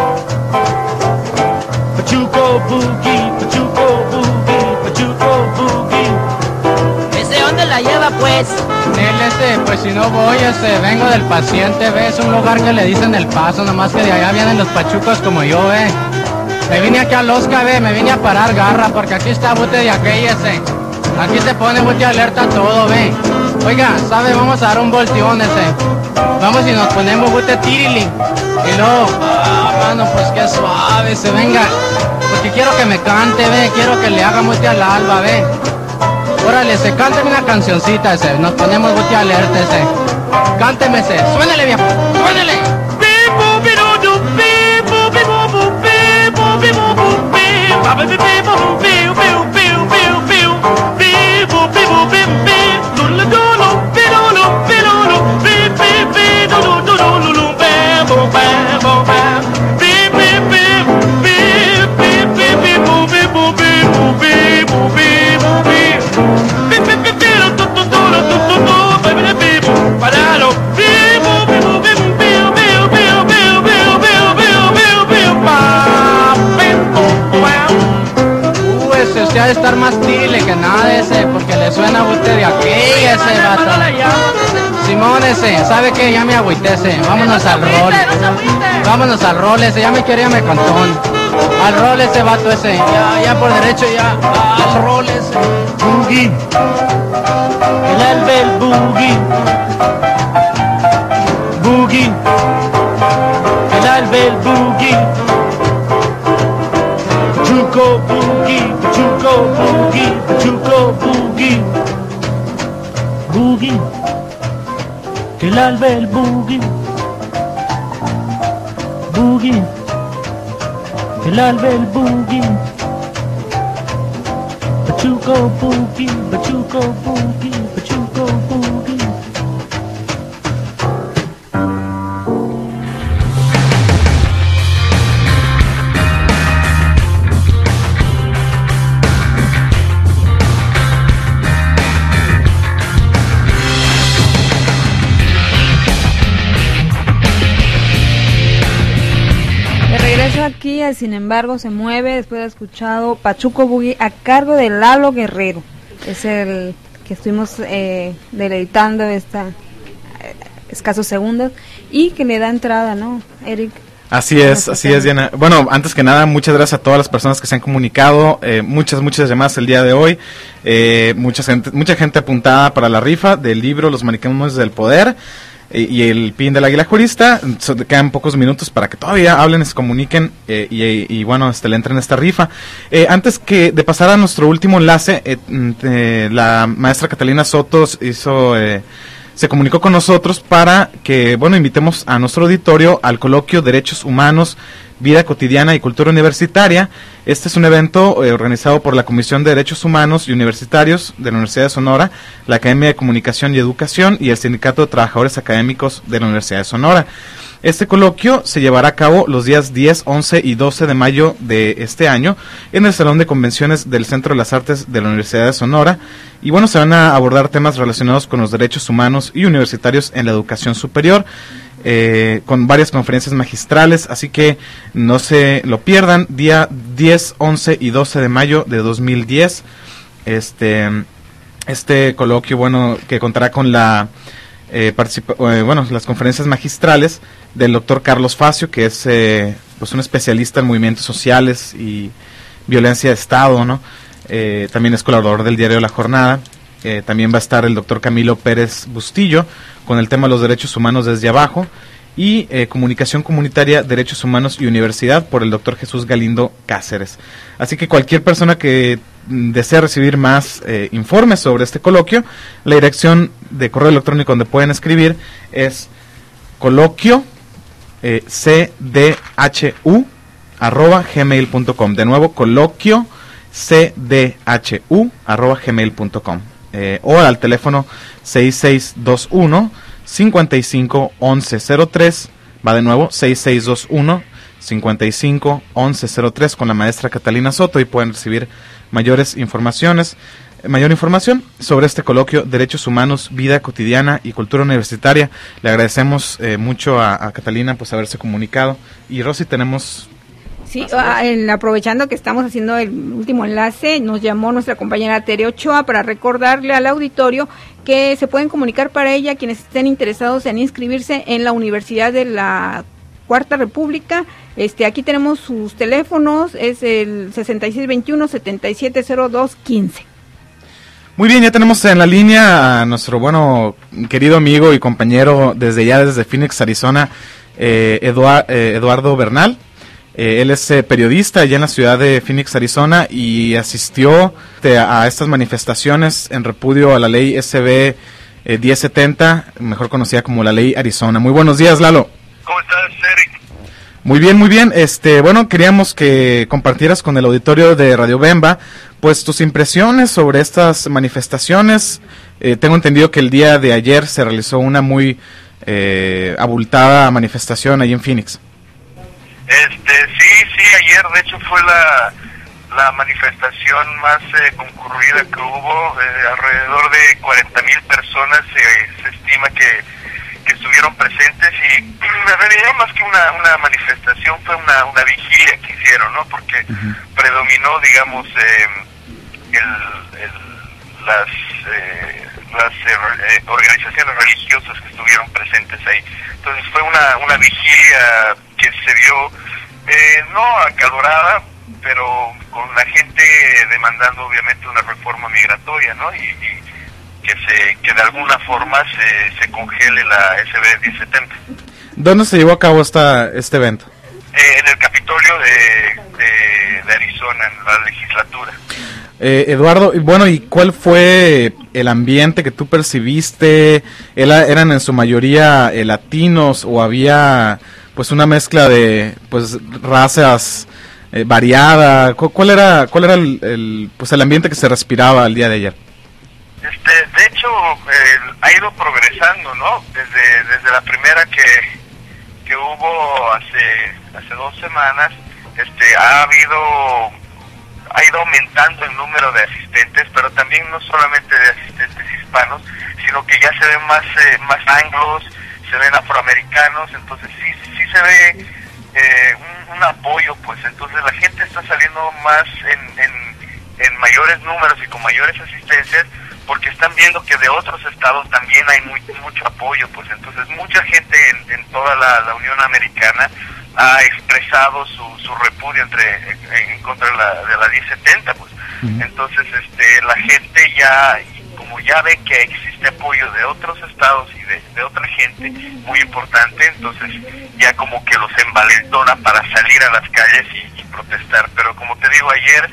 Pachuco Boogie, Pachuco Boogie, Pachuco Boogie. ¿Ese dónde la lleva pues? Él este, pues si no voy, este, vengo del paciente, ve, es un lugar que le dicen El Paso, nomás que de allá vienen los pachucos como yo, ve. Me vine aquí a Losca, ve, me vine a parar garra, porque aquí está bute de aquella, ese. Aquí se pone bute alerta todo, ve. Oiga, ¿sabe? Vamos a dar un volteón, ese. Vamos y nos ponemos bute tirili. Y luego, ah, mano, pues qué suave, se venga. Porque quiero que me cante, ve, quiero que le haga bute al alba, ve. Órale, se cánteme una cancioncita ese, nos ponemos bote alerta ese. Cánteme ese, suénele viejo, suénele. Usted ha de estar más tile que nada ese, porque le suena a usted de aquí ese vato. Simón ese, ¿sabe qué? Ya me agüité ese, vámonos al rol. Vámonos al rol ese, ya me quería me cantón. Al rol ese vato ese, ya, ya por derecho ya, al rol ese. Boogie, el albe el boogie. Boogie, el albe el boogie. Pachuco Boogie, Pachuco Boogie, Pachuco Boogie. Boogie, que el albe el boogie. Boogie, que el albe el boogie. Pachuco Boogie, Pachuco Boogie, Pachuco Boogie. Aquí, sin embargo, se mueve después de haber escuchado Pachuco Boogie a cargo de Lalo Guerrero. Es el que estuvimos eh, deleitando esta eh, escasos segundos y que le da entrada, ¿no, Eric? Así es, así es, Diana. Bueno, antes que nada, muchas gracias a todas las personas que se han comunicado, eh, muchas, muchas llamadas el día de hoy, eh, mucha gente, mucha gente apuntada para la rifa del libro Los Maniquenes del Poder y el pin del águila jurista. So, quedan pocos minutos para que todavía hablen, se comuniquen eh, y, y, y bueno, este, le entren a esta rifa. Eh, antes que de pasar a nuestro último enlace, eh, eh, la maestra Catalina Sotos hizo, eh, se comunicó con nosotros para que, bueno, invitemos a nuestro auditorio al coloquio Derechos Humanos, Vida Cotidiana y Cultura Universitaria. Este es un evento eh, organizado por la Comisión de Derechos Humanos y Universitarios de la Universidad de Sonora, la Academia de Comunicación y Educación y el Sindicato de Trabajadores Académicos de la Universidad de Sonora. Este coloquio se llevará a cabo los días diez, once y doce de mayo de este año en el Salón de Convenciones del Centro de las Artes de la Universidad de Sonora. Y bueno, se van a abordar temas relacionados con los derechos humanos y universitarios en la educación superior. Eh, con varias conferencias magistrales, así que no se lo pierdan, día diez, once y doce de mayo de dos mil diez, este, este coloquio, bueno, que contará con la, eh, participa- eh, bueno, las conferencias magistrales del doctor Carlos Facio, que es, eh, pues un especialista en movimientos sociales y violencia de Estado, ¿no? Eh, también es colaborador del diario La Jornada. Eh, también va a estar el doctor Camilo Pérez Bustillo con el tema de los derechos humanos desde abajo y eh, comunicación comunitaria, derechos humanos y universidad por el doctor Jesús Galindo Cáceres. Así que cualquier persona que mm, desee recibir más eh, informes sobre este coloquio, la dirección de correo electrónico donde pueden escribir es coloquio eh, cdhu arroba gmail punto com. De nuevo, coloquio cdhu arroba gmail punto com. Eh, o al teléfono seis seis dos uno, cinco cinco, once cero tres, va de nuevo, seis seis dos uno, cincuenta y cinco, once cero tres con la maestra Catalina Soto y pueden recibir mayores informaciones, mayor información sobre este coloquio Derechos Humanos, Vida Cotidiana y Cultura Universitaria. Le agradecemos eh, mucho a, a Catalina pues haberse comunicado. Y Rosy, tenemos... Sí, el, aprovechando que estamos haciendo el último enlace, nos llamó nuestra compañera Tere Ochoa para recordarle al auditorio que se pueden comunicar para ella quienes estén interesados en inscribirse en la Universidad de la Cuarta República. Este, aquí tenemos sus teléfonos, es el sesenta y seis veintiuno, setenta y siete cero dos quince. Muy bien, ya tenemos en la línea a nuestro bueno querido amigo y compañero desde ya desde Phoenix, Arizona, eh, Eduard, eh, Eduardo Bernal. Eh, él es eh, periodista allá en la ciudad de Phoenix, Arizona, y asistió te, a estas manifestaciones en repudio a la ley S B eh, diez setenta, mejor conocida como la ley Arizona. Muy buenos días, Lalo. ¿Cómo estás, Eric? Muy bien, muy bien. Este, bueno, queríamos que compartieras con el auditorio de Radio Bemba, pues tus impresiones sobre estas manifestaciones. Eh, tengo entendido que el día de ayer se realizó una muy eh, abultada manifestación ahí en Phoenix. Este, sí, sí, ayer de hecho fue la, la manifestación más eh, concurrida que hubo, eh, alrededor de cuarenta mil personas eh, se estima que, que estuvieron presentes y en realidad más que una, una manifestación fue una, una vigilia que hicieron, ¿no? Porque uh-huh. predominó, digamos, eh, el, el, las, eh, las eh, organizaciones religiosas que estuvieron presentes ahí. Entonces fue una, una vigilia que se vio eh, no acalorada, pero con la gente demandando obviamente una reforma migratoria, ¿no? Y, y que se que de alguna forma se, se congele la S B diez setenta. ¿Dónde se llevó a cabo esta este evento? Eh, en el Capitolio de, de, de Arizona, en la legislatura. Eh, Eduardo, bueno, ¿y cuál fue el ambiente que tú percibiste? ¿Eran en su mayoría eh, latinos o había pues una mezcla de pues razas eh, variada? ¿Cuál era cuál era el, el pues el ambiente que se respiraba el día de ayer? Este, de hecho, eh, ha ido progresando, ¿no? Desde desde la primera que que hubo hace hace dos semanas, este, ha habido ha ido aumentando el número de asistentes, pero también no solamente de asistentes hispanos, sino que ya se ven más eh, más anglos, se ven afroamericanos, entonces sí sí se ve eh, un, un apoyo, pues entonces la gente está saliendo más en, en, en mayores números y con mayores asistencias, porque están viendo que de otros estados también hay muy, mucho apoyo, pues entonces mucha gente en, en toda la, la Unión Americana ha expresado su, su repudio entre en, en contra de la, de la diez setenta, pues uh-huh. Entonces este la gente ya, como ya ve que existe apoyo de otros estados y de, de otra gente muy importante, entonces ya como que los envalentona para salir a las calles y, y protestar. Pero como te digo, ayer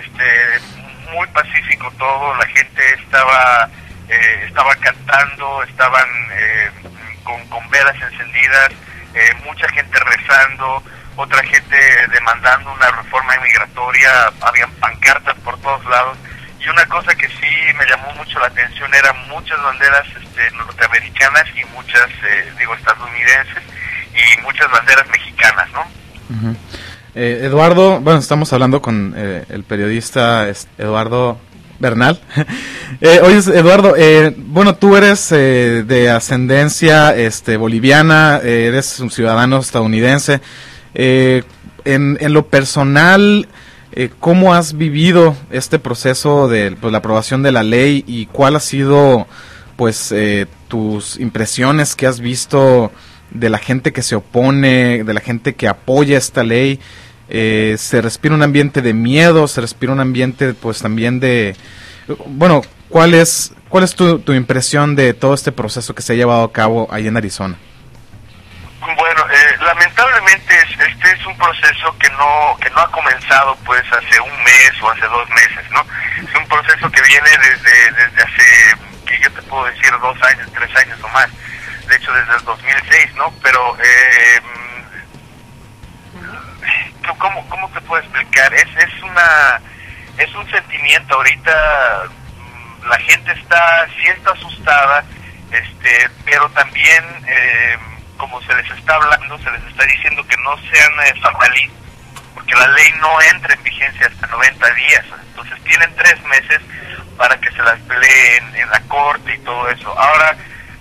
este muy pacífico todo, la gente estaba eh, estaba cantando, estaban eh, con, con velas encendidas, eh, mucha gente rezando, otra gente demandando una reforma migratoria, habían pancartas por todos lados, y una cosa que sí me llamó mucho la atención eran muchas banderas este, norteamericanas y muchas, eh, digo, estadounidenses, y muchas banderas mexicanas, ¿no? Uh-huh. Eh, Eduardo, bueno, estamos hablando con eh, el periodista Eduardo Bernal. eh, oye, Eduardo, eh, bueno, tú eres eh, de ascendencia este, boliviana, eh, eres un ciudadano estadounidense. Eh, en, en lo personal, eh, ¿cómo has vivido este proceso de pues, la aprobación de la ley y cuál ha sido pues eh, tus impresiones que has visto de la gente que se opone, de la gente que apoya esta ley? Eh, se respira un ambiente de miedo, se respira un ambiente pues también de, bueno, ¿cuál es cuál es tu, tu impresión de todo este proceso que se ha llevado a cabo ahí en Arizona? Bueno, eh, lamentablemente este es un proceso que no que no ha comenzado pues hace un mes o hace dos meses, ¿no? Es un proceso que viene desde desde hace, que yo te puedo decir, dos años, tres años o más, de hecho desde el dos mil seis, ¿no? Pero eh, ¿Cómo, ¿Cómo te puedo explicar? Es es una es un sentimiento ahorita. La gente está sí está asustada, este, pero también eh, como se les está hablando, se les está diciendo que no sean eh, fatalistas, porque la ley no entra en vigencia hasta noventa días, entonces tienen tres meses para que se las peleen en la corte y todo eso. Ahora,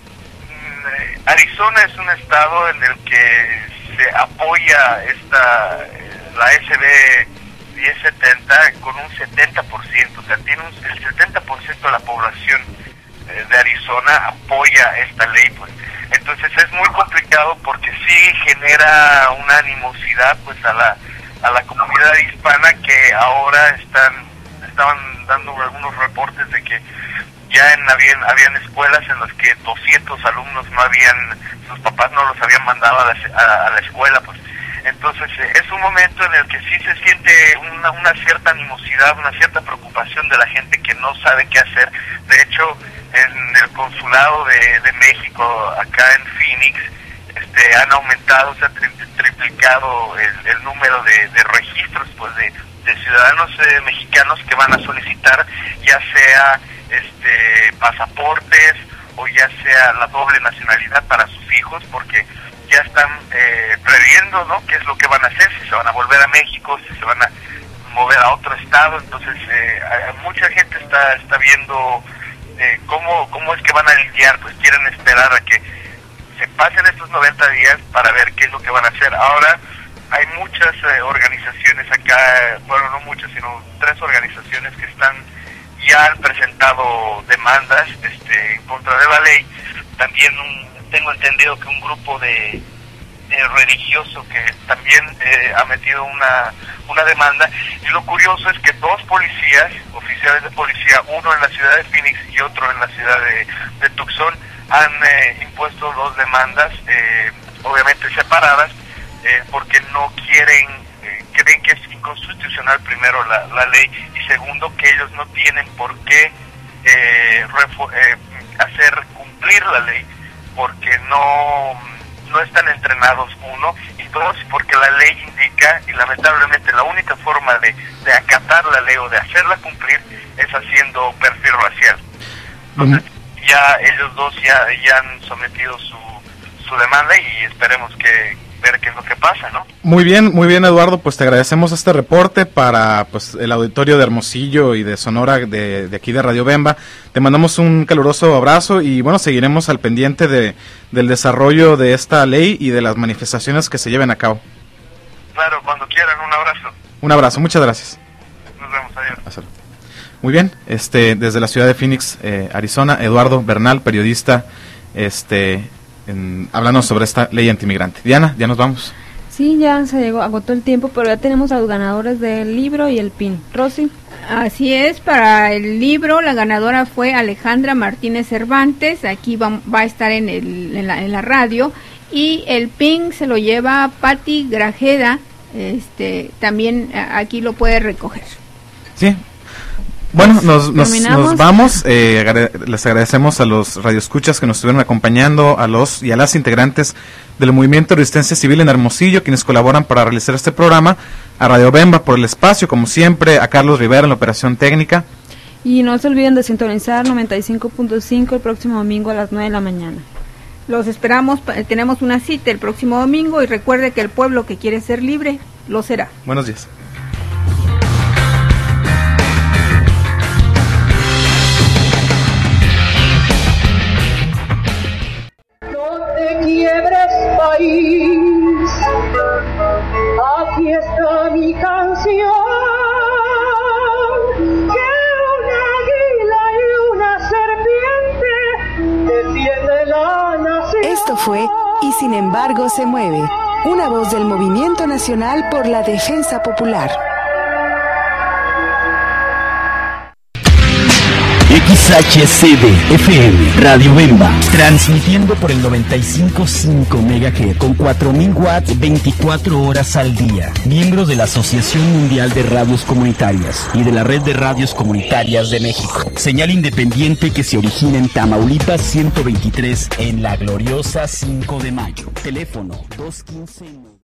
mmm, Arizona es un estado en el que se apoya esta la S B diez setenta con un setenta por ciento, o sea, tiene un, el setenta por ciento de la población eh, de Arizona apoya esta ley, pues. Entonces es muy complicado porque sí genera una animosidad, pues, a la a la comunidad hispana, que ahora están estaban dando algunos reportes de que ya en, habían, habían escuelas en las que doscientos alumnos no habían, sus papás no los habían mandado a la, a, a la escuela, pues. Entonces eh, es un momento en el que sí se siente una, una cierta animosidad, una cierta preocupación de la gente que no sabe qué hacer. De hecho, en el consulado de, de México, acá en Phoenix, este, han aumentado, se ha tri triplicado el, el número de, de registros, pues, de, de ciudadanos eh, mexicanos que van a solicitar, ya sea este pasaportes o ya sea la doble nacionalidad para sus hijos, porque ya están eh, previendo, ¿no?, qué es lo que van a hacer, si se van a volver a México, si se van a mover a otro estado. Entonces eh, mucha gente está está viendo eh, cómo cómo es que van a lidiar, pues quieren esperar a que se pasen estos noventa días para ver qué es lo que van a hacer. Ahora hay muchas eh, organizaciones acá, bueno, no muchas, sino tres organizaciones que están ya han presentado demandas este en contra de la ley. También un tengo entendido que un grupo de, de religioso que también eh, ha metido una una demanda, y lo curioso es que dos policías, oficiales de policía, uno en la ciudad de Phoenix y otro en la ciudad de, de Tucson, han eh, impuesto dos demandas, eh, obviamente separadas, eh, porque no quieren, eh, creen que es inconstitucional, primero, la, la ley, y segundo, que ellos no tienen por qué eh, eh, hacer cumplir la ley, porque no, no están entrenados, uno, y dos, porque la ley indica, y lamentablemente la única forma de, de acatar la ley o de hacerla cumplir es haciendo perfil racial. Entonces, ya ellos dos ya, ya han sometido su, su demanda y esperemos que ver qué es lo que pasa, ¿no? Muy bien, muy bien, Eduardo, pues te agradecemos este reporte para pues el auditorio de Hermosillo y de Sonora, de, de aquí de Radio Bemba. Te mandamos un caluroso abrazo y bueno, seguiremos al pendiente de del desarrollo de esta ley y de las manifestaciones que se lleven a cabo. Claro, cuando quieran, un abrazo. Un abrazo, muchas gracias. Nos vemos, adiós. Hasta luego. Muy bien, este desde la ciudad de Phoenix, eh, Arizona, Eduardo Bernal, periodista, este En, hablando sobre esta ley antimigrante. Diana, ya nos vamos. Sí, ya se llegó, agotó el tiempo, pero ya tenemos a los ganadores del libro y el pin. Rosy. Así es, para el libro la ganadora fue Alejandra Martínez Cervantes, aquí va, va a estar en, el, en, la, en la radio, y el pin se lo lleva Patti Grajeda, este, también aquí lo puede recoger. Sí. Bueno, nos, nos, nos vamos, eh, agrade les agradecemos a los radioescuchas que nos estuvieron acompañando, a los y a las integrantes del Movimiento de Resistencia Civil en Hermosillo, quienes colaboran para realizar este programa, a Radio Bemba por el espacio, como siempre, a Carlos Rivera en la operación técnica. Y no se olviden de sintonizar noventa y cinco punto cinco el próximo domingo a las nueve de la mañana. Los esperamos, tenemos una cita el próximo domingo y recuerde que el pueblo que quiere ser libre, lo será. Buenos días. Quiebres país, aquí está mi canción, que un águila y una serpiente defiende la nación. Esto fue Y sin embargo se mueve, una voz del Movimiento Nacional por la Defensa Popular. X H C D F M Radio Bemba, transmitiendo por el noventa y cinco punto cinco megahertz con cuatro mil watts veinticuatro horas al día. Miembros de la Asociación Mundial de Radios Comunitarias y de la Red de Radios Comunitarias de México. Señal independiente que se origina en Tamaulipas ciento veintitrés en la gloriosa cinco de mayo. Teléfono dos uno cinco